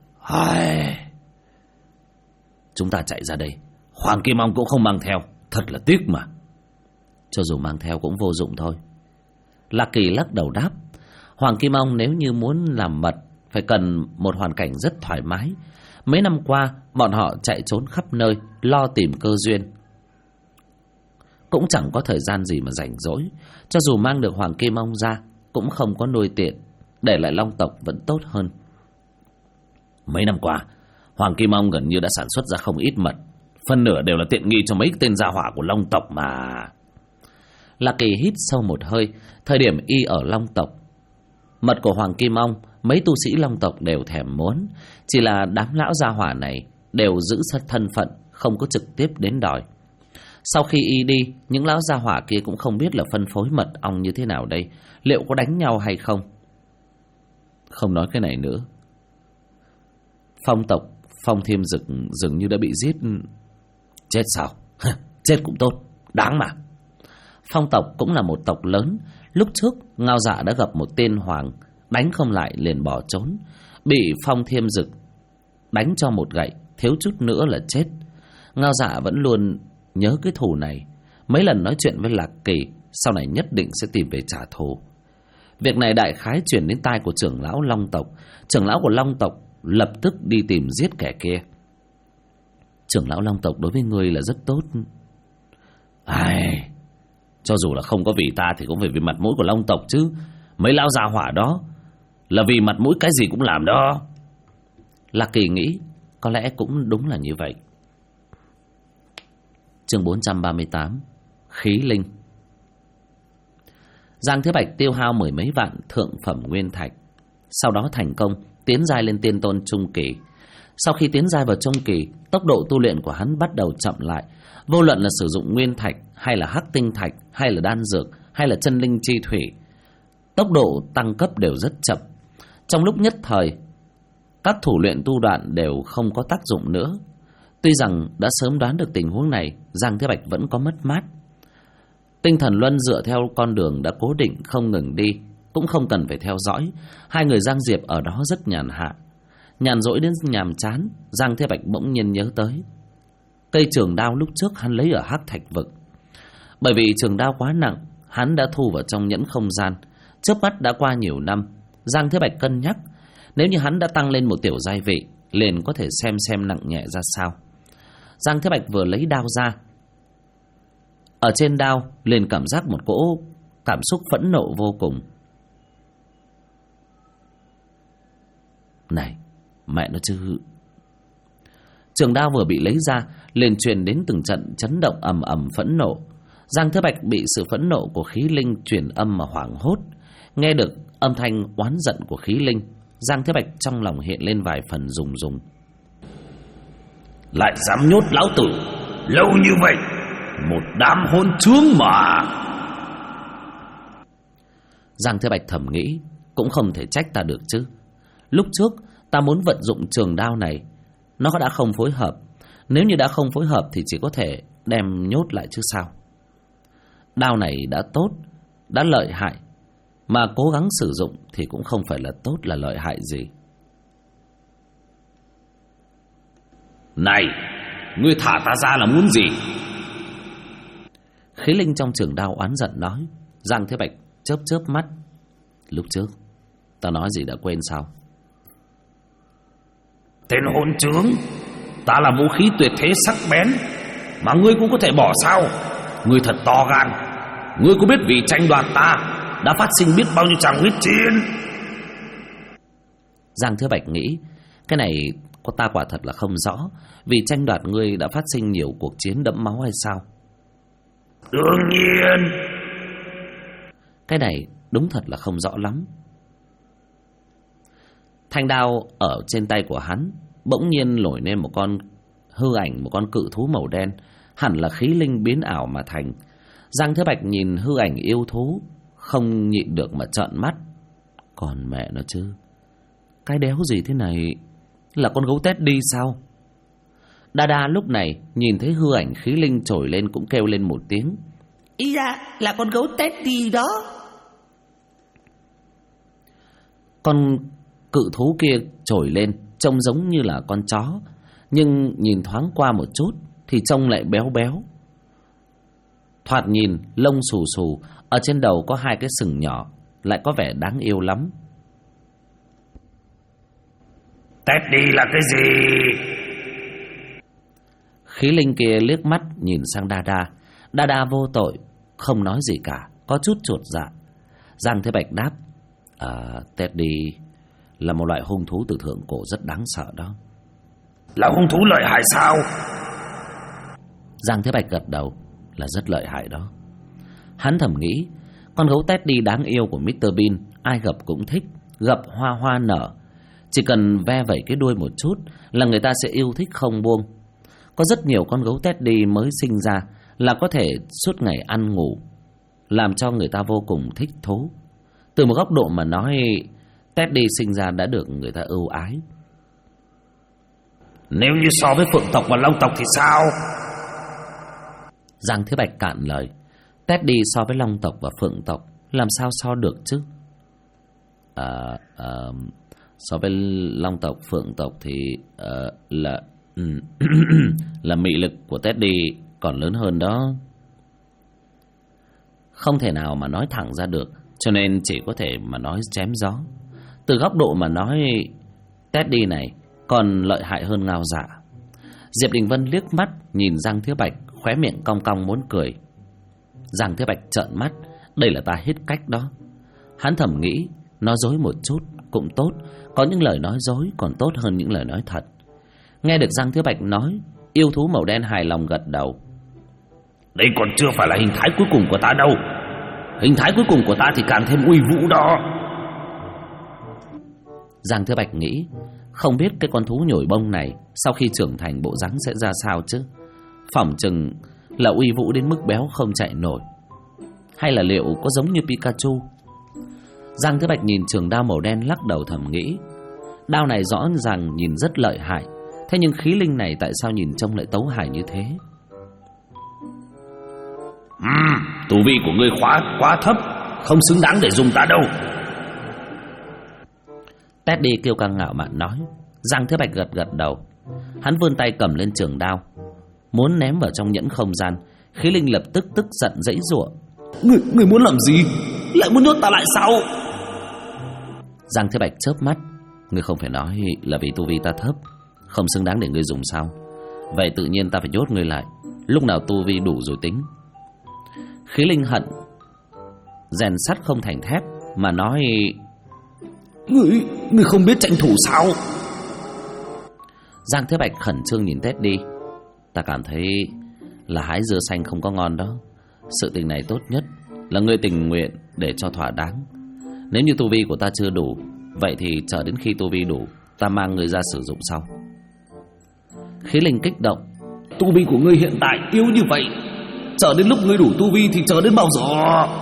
chúng ta chạy ra đây, Hoàng Kim Ong cũng không mang theo, thật là tiếc mà. Cho dù mang theo cũng vô dụng thôi. Lạc Kỳ lắc đầu đáp: Hoàng Kim Ong nếu như muốn làm mật phải cần một hoàn cảnh rất thoải mái. Mấy năm qua bọn họ chạy trốn khắp nơi lo tìm cơ duyên, cũng chẳng có thời gian gì mà rảnh rỗi. Cho dù mang được Hoàng Kim Ong ra cũng không có nuôi tiện, để lại Long tộc vẫn tốt hơn. Mấy năm qua Hoàng Kim Ong gần như đã sản xuất ra không ít mật, phần nửa đều là tiện nghi cho mấy tên gia hỏa của Long tộc mà. Lạc Kỳ hít sâu một hơi. Thời điểm y ở Long tộc, mật của Hoàng Kim Ong mấy tu sĩ Long tộc đều thèm muốn, chỉ là đám lão gia hỏa này đều giữ thân phận, không có trực tiếp đến đòi. Sau khi y đi, những lão gia hỏa kia cũng không biết là phân phối mật ong như thế nào đây, liệu có đánh nhau hay không. Không nói cái này nữa, Phong tộc Phong Thiêm Dực dường như đã bị giết. Chết sao? Chết cũng tốt, đáng mà. Phong tộc cũng là một tộc lớn. Lúc trước Ngao Dạ đã gặp một tên hoàng, đánh không lại liền bỏ trốn, bị Phong Thiêm Dực đánh cho một gậy, thiếu chút nữa là chết. Ngao Dạ vẫn luôn nhớ cái thù này, mấy lần nói chuyện với Lạc Kỳ, sau này nhất định sẽ tìm về trả thù. Việc này đại khái truyền đến tai của trưởng lão Long tộc. Trưởng lão của Long tộc lập tức đi tìm giết kẻ kia. Trưởng lão Long tộc đối với ngươi là rất tốt. Cho dù là không có vì ta thì cũng phải vì mặt mũi của Long tộc chứ. Mấy lão gia hỏa đó là vì mặt mũi cái gì cũng làm đó. Lạc Kỳ nghĩ có lẽ cũng đúng là như vậy. Chương 438 Khí linh. Giang Thế Bạch tiêu hao mười mấy vạn thượng phẩm nguyên thạch, sau đó thành công tiến giai lên tiên tôn trung kỳ. Sau khi tiến giai vào trung kỳ, tốc độ tu luyện của hắn bắt đầu chậm lại. Vô luận là sử dụng nguyên thạch, hay là hắc tinh thạch, hay là đan dược, hay là chân linh chi thủy, tốc độ tăng cấp đều rất chậm. Trong lúc nhất thời, các thủ luyện tu đoạn đều không có tác dụng nữa. Tuy rằng đã sớm đoán được tình huống này, Giang Thế Bạch vẫn có mất mát. Tinh thần luân dựa theo con đường đã cố định không ngừng đi, cũng không cần phải theo dõi. Hai người Giang Diệp ở đó rất nhàn hạ. Nhàn rỗi đến nhàm chán, Giang Thế Bạch bỗng nhiên nhớ tới cây trường đao lúc trước hắn lấy ở Hắc Thạch Vực. Bởi vì trường đao quá nặng, hắn đã thu vào trong nhẫn không gian. Chớp mắt đã qua nhiều năm, Giang Thế Bạch cân nhắc, nếu như hắn đã tăng lên một tiểu giai vị, liền có thể xem nặng nhẹ ra sao. Giang Thế Bạch vừa lấy đao ra, ở trên đao liền cảm giác một cỗ cảm xúc phẫn nộ vô cùng. Này, mẹ nó chứ. Trường đao vừa bị lấy ra, liền truyền đến từng trận chấn động ầm ầm phẫn nộ. Giang Thế Bạch bị sự phẫn nộ của khí linh truyền âm mà hoảng hốt. Nghe được âm thanh oán giận của khí linh, Giang Thế Bạch trong lòng hiện lên vài phần rùng rùng. Lại dám nhốt lão tử lâu như vậy, một đám hôn trướng mà. Giang Thế Bạch thầm nghĩ, cũng không thể trách ta được chứ. Lúc trước ta muốn vận dụng trường đao này, nó đã không phối hợp. Nếu như đã không phối hợp thì chỉ có thể đem nhốt lại chứ sao. Đao này đã tốt, đã lợi hại, mà cố gắng sử dụng thì cũng không phải là tốt là lợi hại gì. Này, ngươi thả ta ra là muốn gì? Khí linh trong trường đao oán giận nói. Giang Thế Bạch chớp chớp mắt. Lúc trước ta nói gì đã quên sao? Tên hỗn trướng, ta là vũ khí tuyệt thế sắc bén, mà ngươi cũng có thể bỏ sao? Ngươi thật to gan. Ngươi có biết vì tranh đoạt ta đã phát sinh biết bao nhiêu tràng huyết chiến? Giang Thế Bạch nghĩ, cái này ta quả thật là không rõ. Vì tranh đoạt ngươi đã phát sinh nhiều cuộc chiến đẫm máu hay sao? Đương nhiên. Cái này đúng thật là không rõ lắm. Thanh đao ở trên tay của hắn bỗng nhiên nổi lên một con hư ảnh, một con cự thú màu đen, hẳn là khí linh biến ảo mà thành. Giang Thế Bạch nhìn hư ảnh yêu thú, không nhịn được mà trợn mắt. Còn mẹ nó chứ, cái đéo gì thế này? Là con gấu tét đi sao? Đa Đa lúc này nhìn thấy hư ảnh khí linh trồi lên cũng kêu lên một tiếng. Ý ra là con gấu tét đi đó. Con cự thú kia trồi lên trông giống như là con chó, nhưng nhìn thoáng qua một chút thì trông lại béo béo. Thoạt nhìn lông xù xù, ở trên đầu có hai cái sừng nhỏ, lại có vẻ đáng yêu lắm. Tét đi là cái gì? Khí linh kia liếc mắt nhìn sang Đa Đa. Đa Đa vô tội, không nói gì cả, có chút chột dạ. Giang Thế Bạch đáp, Teddy là một loại hung thú từ thượng cổ rất đáng sợ đó. Là hung thú lợi hại sao? Giang Thế Bạch gật đầu, là rất lợi hại đó. Hắn thầm nghĩ, con gấu Teddy đáng yêu của Mr. Bean ai gặp cũng thích, gặp hoa hoa nở. Chỉ cần ve vẩy cái đuôi một chút là người ta sẽ yêu thích không buông. Có rất nhiều con gấu Teddy mới sinh ra là có thể suốt ngày ăn ngủ, làm cho người ta vô cùng thích thú. Từ một góc độ mà nói, Teddy sinh ra đã được người ta ưu ái. Nếu như so với phượng tộc và long tộc thì sao? Giang Thế Bạch cạn lời. Teddy so với long tộc và phượng tộc làm sao so được chứ? So với long tộc, phượng tộc thì là mị lực của Teddy còn lớn hơn đó. Không thể nào mà nói thẳng ra được, cho nên chỉ có thể mà nói chém gió. Từ góc độ mà nói, Teddy này còn lợi hại hơn Ngao Dạ. Diệp Đình Vân liếc mắt nhìn Giang Thế Bạch, khóe miệng cong cong muốn cười. Giang Thế Bạch trợn mắt, đây là ta hết cách đó. Hắn thầm nghĩ, nói dối một chút cũng tốt, có những lời nói dối còn tốt hơn những lời nói thật. Nghe được Giang Thế Bạch nói, yêu thú màu đen hài lòng gật đầu. Đây còn chưa phải là hình thái cuối cùng của ta đâu. Hình thái cuối cùng của ta thì càng thêm uy vũ đó. Giang Thế Bạch nghĩ, không biết cái con thú nhồi bông này sau khi trưởng thành bộ dáng sẽ ra sao chứ. Phỏng chừng là uy vũ đến mức béo không chạy nổi, hay là liệu có giống như Pikachu. Giang Thế Bạch nhìn trường đao màu đen lắc đầu thầm nghĩ, đao này rõ ràng nhìn rất lợi hại, thế nhưng khí linh này tại sao nhìn trông lại tấu hài như thế? Tu vi của ngươi quá thấp, không xứng đáng để dùng ta đâu. Teddy kêu căng ngạo mạn nói. Giang Thế Bạch gật đầu. Hắn vươn tay cầm lên trường đao, muốn ném vào trong nhẫn không gian. Khí linh lập tức tức giận giãy giụa. Người muốn làm gì? Lại muốn nhốt ta lại sao? Giang Thế Bạch chớp mắt. Ngươi không phải nói là vì tu vi ta thấp, không xứng đáng để ngươi dùng sao? Vậy tự nhiên ta phải nhốt ngươi lại, lúc nào tu vi đủ rồi tính. Khí linh hận rèn sắt không thành thép mà nói, Ngươi không biết tranh thủ sao? Giang Thế Bạch khẩn trương nhìn Teddy. Ta cảm thấy là hái dưa xanh không có ngon đó. Sự tình này tốt nhất là ngươi tình nguyện để cho thỏa đáng. Nếu như tu vi của ta chưa đủ, vậy thì chờ đến khi tu vi đủ, ta mang ngươi ra sử dụng sau. Khí linh kích động. Tu vi của ngươi hiện tại yếu như vậy, chờ đến lúc ngươi đủ tu vi thì chờ đến bao giờ?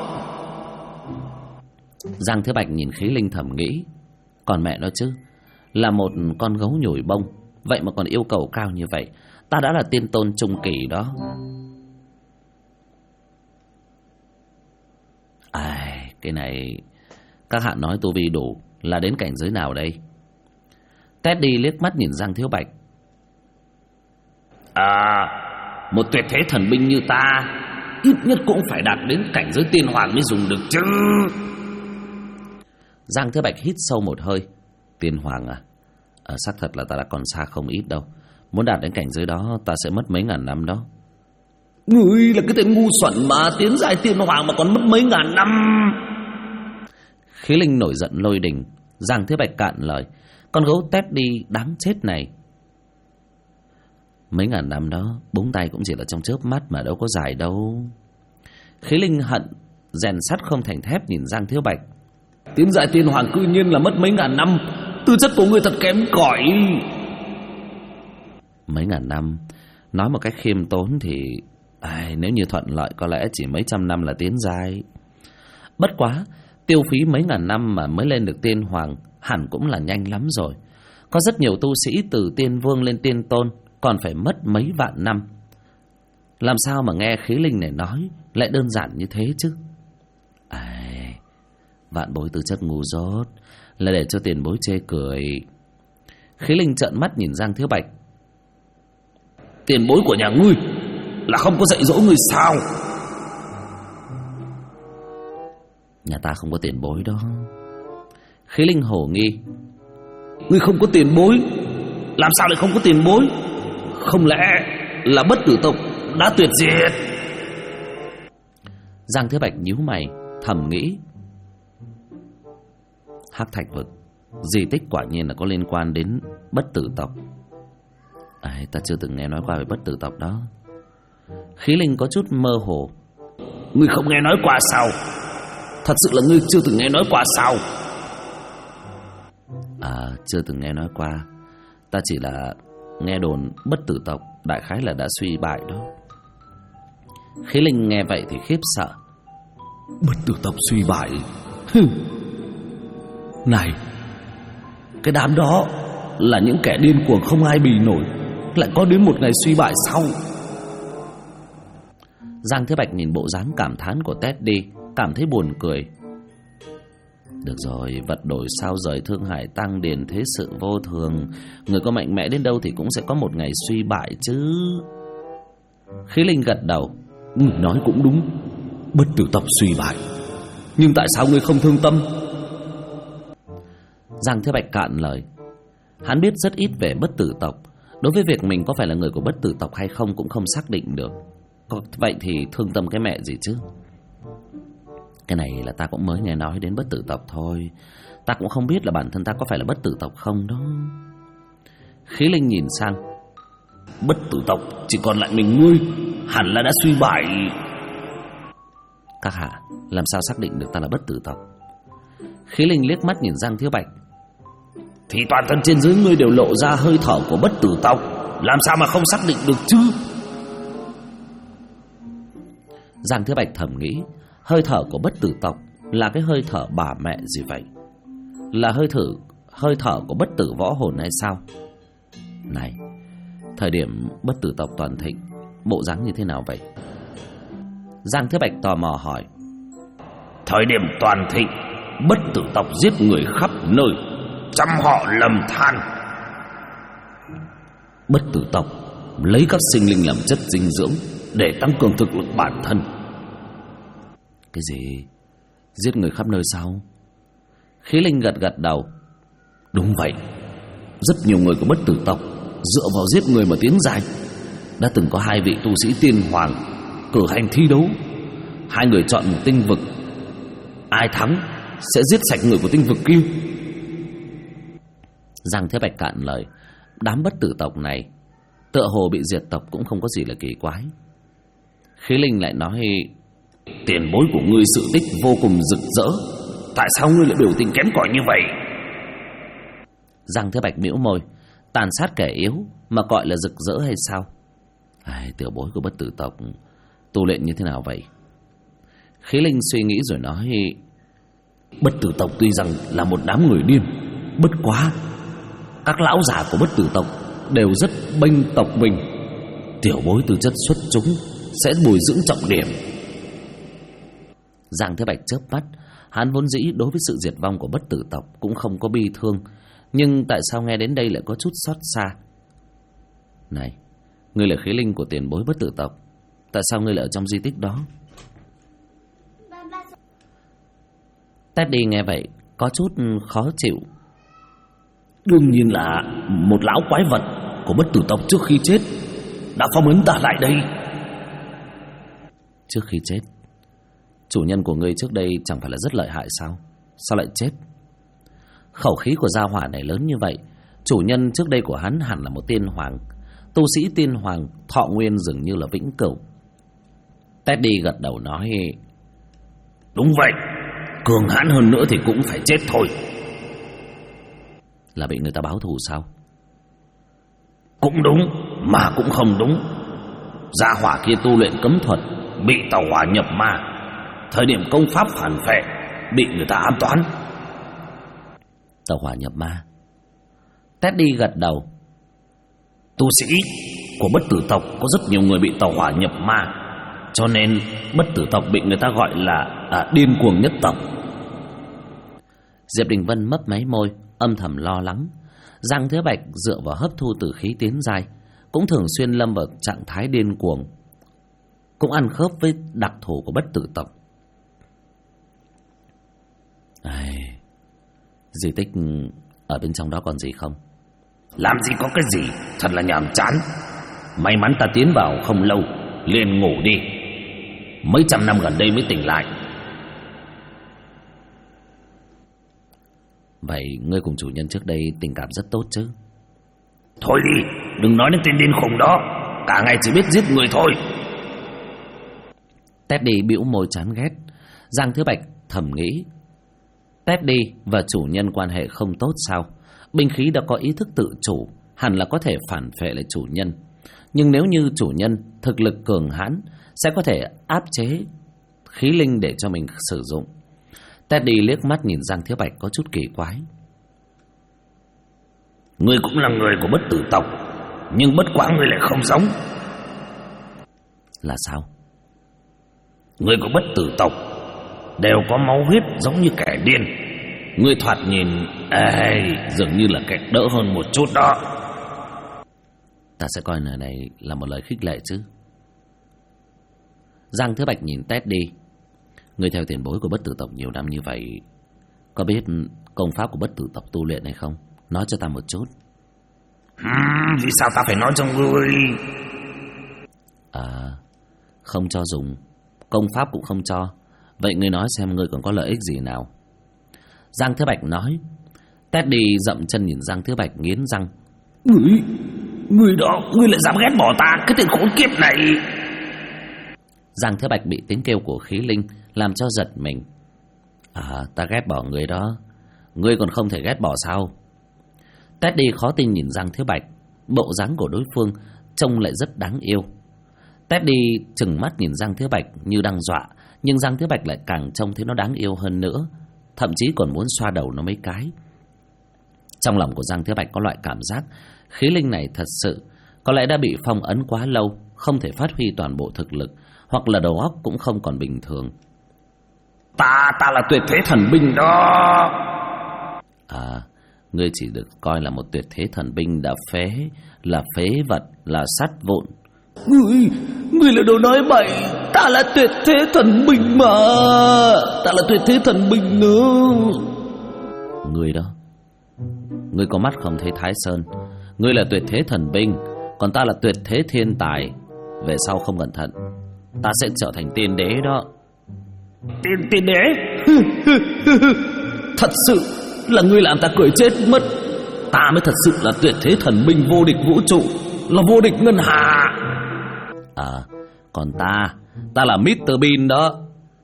Giang Thế Bạch nhìn khí linh thầm nghĩ, còn mẹ nó chứ, là một con gấu nhồi bông, vậy mà còn yêu cầu cao như vậy. Ta đã là tiên tôn trung kỳ đó. Cái này các hạ nói tu vi đủ là đến cảnh giới nào đây? Teddy liếc mắt nhìn Giang Thiếu Bạch. Một tuyệt thế thần binh như ta ít nhất cũng phải đạt đến cảnh giới tiên hoàng mới dùng được chứ. Giang Thế Bạch hít sâu một hơi. Tiên hoàng à? Xác thật là ta đã còn xa không ít đâu. Muốn đạt đến cảnh giới đó ta sẽ mất mấy ngàn năm đó. Ngươi là cái tên ngu xuẩn mà, tiến giai tiên hoàng mà còn mất mấy ngàn năm. Khí linh nổi giận lôi đình. Giang Thế Bạch cạn lời. Con gấu Teddy đáng chết này. Mấy ngàn năm đó búng tay cũng chỉ là trong chớp mắt mà đâu có dài đâu. Khí linh hận rèn sắt không thành thép nhìn Giang Thiếu Bạch. Tiến giai tiên hoàng cư nhiên là mất mấy ngàn năm, tư chất của ngươi thật kém cỏi. Mấy ngàn năm, nói một cách khiêm tốn thì nếu như thuận lợi có lẽ chỉ mấy trăm năm là tiến giai. Bất quá tiêu phí mấy ngàn năm mà mới lên được tiên hoàng hẳn cũng là nhanh lắm rồi. Có rất nhiều tu sĩ từ tiên vương lên tiên tôn còn phải mất mấy vạn năm. Làm sao mà nghe khí linh này nói lại đơn giản như thế chứ? Vạn bối tư chất ngu dốt là để cho tiền bối chê cười. Khí linh trợn mắt nhìn Giang Thiếu Bạch. Tiền bối của nhà ngươi là không có dạy dỗ ngươi sao? Nhà ta không có tiền bối đó. Khí linh hổ nghi. Ngươi không có tiền bối? Làm sao lại không có tiền bối? Không lẽ là Bất Tử tộc đã tuyệt diệt? Giang Thế Bạch nhíu mày thầm nghĩ. Hắc Thạch vực di tích quả nhiên là có liên quan đến Bất Tử tộc. Ta chưa từng nghe nói qua về Bất Tử tộc đó. Khí linh có chút mơ hồ. Ngươi không nghe nói qua sao? Thật sự là ngươi chưa từng nghe nói qua sao? Chưa từng nghe nói qua. Ta chỉ là nghe đồn Bất Tử tộc đại khái là đã suy bại đó. Khí linh nghe vậy thì khiếp sợ. Bất Tử tộc suy bại? Này, cái đám đó là những kẻ điên cuồng không ai bì nổi, lại có đến một ngày suy bại sau. Giang Thế Bạch nhìn bộ dáng cảm thán của Teddy, cảm thấy buồn cười. Được rồi, vật đổi sao rời, thương hải tăng điền, thế sự vô thường. Người có mạnh mẽ đến đâu thì cũng sẽ có một ngày suy bại chứ. Khí linh gật đầu. Người nói cũng đúng, Bất Tử tộc suy bại, nhưng tại sao ngươi không thương tâm? Giang Thế Bạch cạn lời. Hắn biết rất ít về Bất Tử tộc. Đối với việc mình có phải là người của Bất Tử tộc hay không cũng không xác định được. Vậy thì thương tâm cái mẹ gì chứ. Cái này là ta cũng mới nghe nói đến Bất Tử tộc thôi. Ta cũng không biết là bản thân ta có phải là Bất Tử tộc không đó. Khí linh nhìn sang. Bất Tử tộc chỉ còn lại mình ngươi, hẳn là đã suy bại. Các hạ làm sao xác định được ta là Bất Tử tộc? Khí linh liếc mắt nhìn Giang Thiếu Bạch. Thì toàn thân trên dưới ngươi đều lộ ra hơi thở của Bất Tử tộc, làm sao mà không xác định được chứ? Giang Thiếu Bạch thầm nghĩ. Hơi thở của Bất Tử tộc là cái hơi thở bà mẹ gì vậy? Là hơi thở của bất tử võ hồn hay sao? Này, thời điểm Bất Tử tộc toàn thịnh, bộ dáng như thế nào vậy? Giang Thế Bạch tò mò hỏi. Thời điểm toàn thịnh, Bất Tử tộc giết người khắp nơi, trăm họ lầm than. Bất Tử tộc lấy các sinh linh làm chất dinh dưỡng để tăng cường thực lực bản thân. Cái gì? Giết người khắp nơi sao? Khí linh gật đầu. Đúng vậy. Rất nhiều người của Bất Tử tộc dựa vào giết người mà tiến giai. Đã từng có 2 vị tu sĩ tiên hoàng cử hành thi đấu. 2 người chọn một tinh vực, ai thắng sẽ giết sạch người của tinh vực kia. Giang Thế Bạch cạn lời. Đám Bất Tử tộc này tựa hồ bị diệt tộc cũng không có gì là kỳ quái. Khí linh lại nói. Tiền bối của ngươi sự tích vô cùng rực rỡ, tại sao ngươi lại biểu tình kém cỏi như vậy? Giang Thế Bạch bĩu môi. Tàn sát kẻ yếu mà gọi là rực rỡ hay sao? Tiểu bối của Bất Tử tộc tu luyện như thế nào vậy? Khí linh suy nghĩ rồi nói. Bất Tử tộc tuy rằng là một đám người điên, bất quá các lão già của Bất Tử tộc đều rất bênh tộc mình. Tiểu bối tư chất xuất chúng sẽ bồi dưỡng trọng điểm. Giang Thế Bạch chớp mắt. Hắn vốn dĩ đối với sự diệt vong của Bất Tử tộc cũng không có bi thương, nhưng tại sao nghe đến đây lại có chút xót xa? Này, ngươi là khí linh của tiền bối Bất Tử tộc, tại sao ngươi lại ở trong di tích đó? Teddy nghe vậy có chút khó chịu. Đương nhiên là một lão quái vật của Bất Tử tộc trước khi chết đã phong ấn ta lại đây. trước khi chết. Chủ nhân của ngươi trước đây chẳng phải là rất lợi hại sao? Sao lại chết? Khẩu khí của gia hỏa này lớn như vậy. Chủ nhân trước đây của hắn hẳn là một tiên hoàng. Tu sĩ tiên hoàng thọ nguyên dường như là vĩnh cửu. Teddy gật đầu nói: Đúng vậy, cường hãn hơn nữa thì cũng phải chết thôi. Là bị người ta báo thù sao? Cũng đúng, mà cũng không đúng. Gia hỏa kia tu luyện cấm thuật, bị tàu hỏa nhập ma. Thời điểm công pháp phản phệ, bị người ta ám toán. Tàu hỏa nhập ma? Teddy gật đầu. Tu sĩ của bất tử tộc có rất nhiều người bị tàu hỏa nhập ma, cho nên bất tử tộc bị người ta gọi là điên cuồng nhất tộc. Diệp Đình Vân mấp máy môi, âm thầm lo lắng. Giang Thế Bạch dựa vào hấp thu tử khí tiến giai, cũng thường xuyên lâm vào trạng thái điên cuồng, cũng ăn khớp với đặc thù của bất tử tộc. Di tích ở bên trong đó còn gì không? Làm gì có cái gì, thật là nhàm chán. May mắn ta tiến vào không lâu, liền ngủ đi. Mấy trăm năm gần đây mới tỉnh lại. Vậy ngươi cùng chủ nhân trước đây tình cảm rất tốt chứ? Thôi đi, đừng nói đến tên điên khùng đó. Cả ngày chỉ biết giết người thôi. Teddy bĩu môi chán ghét. Giang Thứ Bạch thầm nghĩ, Teddy và chủ nhân quan hệ không tốt sao? Binh khí đã có ý thức tự chủ, hẳn là có thể phản phệ lại chủ nhân. Nhưng nếu như chủ nhân thực lực cường hãn, sẽ có thể áp chế khí linh để cho mình sử dụng. Teddy liếc mắt nhìn Giang Thiếu Bạch có chút kỳ quái. Ngươi cũng là người của bất tử tộc, nhưng bất quá ngươi lại không giống. Là sao? Người của bất tử tộc đều có máu huyết giống như kẻ điên. Ngươi thoạt nhìn dường như là kẻ đỡ hơn một chút đó. Ta sẽ coi lời này là một lời khích lệ chứ. Giang Thứ Bạch nhìn Teddy. Ngươi theo tiền bối của bất tử tộc nhiều năm như vậy, có biết công pháp của bất tử tộc tu luyện hay không? Nói cho ta một chút. Vì sao ta phải nói cho ngươi? Không cho dùng, công pháp cũng không cho. Vậy ngươi nói xem ngươi còn có lợi ích gì nào? Giang Thứ Bạch nói. Teddy dậm chân nhìn Giang Thứ Bạch nghiến răng. Ngươi đó, ngươi lại dám ghét bỏ ta, cái tên khốn kiếp này. Giang Thứ Bạch bị tiếng kêu của khí linh làm cho giật mình. Ta ghét bỏ ngươi đó. Ngươi còn không thể ghét bỏ sao? Teddy khó tin nhìn Giang Thứ Bạch. Bộ dáng của đối phương trông lại rất đáng yêu. Teddy trừng mắt nhìn Giang Thứ Bạch như đang dọa, nhưng Giang Thứ Bạch lại càng trông thấy nó đáng yêu hơn nữa, thậm chí còn muốn xoa đầu nó mấy cái. Trong lòng của Giang Thứ Bạch có loại cảm giác khí linh này thật sự có lẽ đã bị phong ấn quá lâu, không thể phát huy toàn bộ thực lực, hoặc là đầu óc cũng không còn bình thường. Ta là tuyệt thế thần binh đó. Ngươi chỉ được coi là một tuyệt thế thần binh đã phế, là phế vật, là sắt vụn. Ngươi là đồ nói bậy. Ta là tuyệt thế thần binh mà. Ta là tuyệt thế thần binh nữa. Ngươi đó, ngươi có mắt không thấy Thái Sơn. Ngươi là tuyệt thế thần binh, còn ta là tuyệt thế thiên tài. Về sau không cẩn thận, ta sẽ trở thành tiên đế đó. Tiên đế? Thật sự là ngươi làm ta cười chết mất. Ta mới thật sự là tuyệt thế thần binh vô địch vũ trụ, là vô địch ngân hà. Còn ta là Mr. Bean đó.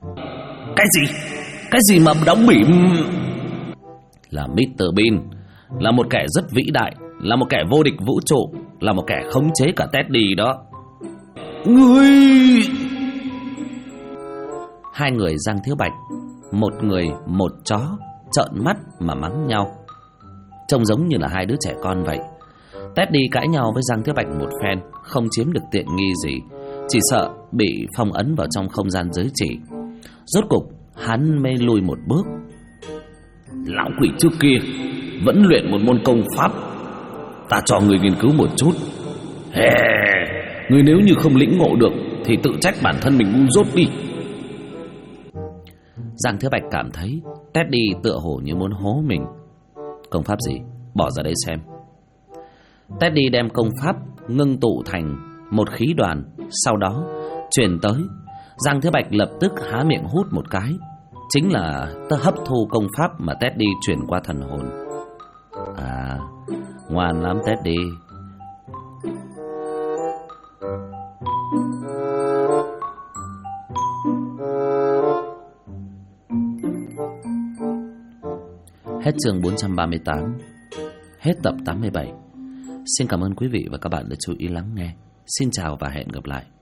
Cái gì mà đóng bỉm? Là Mr. Bean, là một kẻ rất vĩ đại, là một kẻ vô địch vũ trụ, là một kẻ khống chế cả Teddy đó. Ngươi... Hai người Giang Thiếu Bạch, một người một chó, trợn mắt mà mắng nhau, trông giống như là hai đứa trẻ con vậy. Teddy cãi nhau với Giang Thiếu Bạch một phen, không chiếm được tiện nghi gì, chỉ sợ bị phong ấn vào trong không gian giới chỉ. Rốt cục hắn mê lùi một bước. Lão quỷ trước kia vẫn luyện một môn công pháp, ta cho người nghiên cứu một chút. Người nếu như không lĩnh ngộ được thì tự trách bản thân mình ngu dốt đi. Giang Thiếu Bạch cảm thấy Teddy tựa hồ như muốn hố mình. Công pháp gì? Bỏ ra đây xem. Teddy đem công pháp ngưng tụ thành một khí đoàn, sau đó truyền tới. Giang Thế Bạch lập tức há miệng hút một cái. Chính là hấp thu công pháp mà Teddy truyền qua thần hồn. À, ngoan lắm Teddy. Hết chương 438. Hết tập 87. Xin cảm ơn quý vị và các bạn đã chú ý lắng nghe. Xin chào và hẹn gặp lại.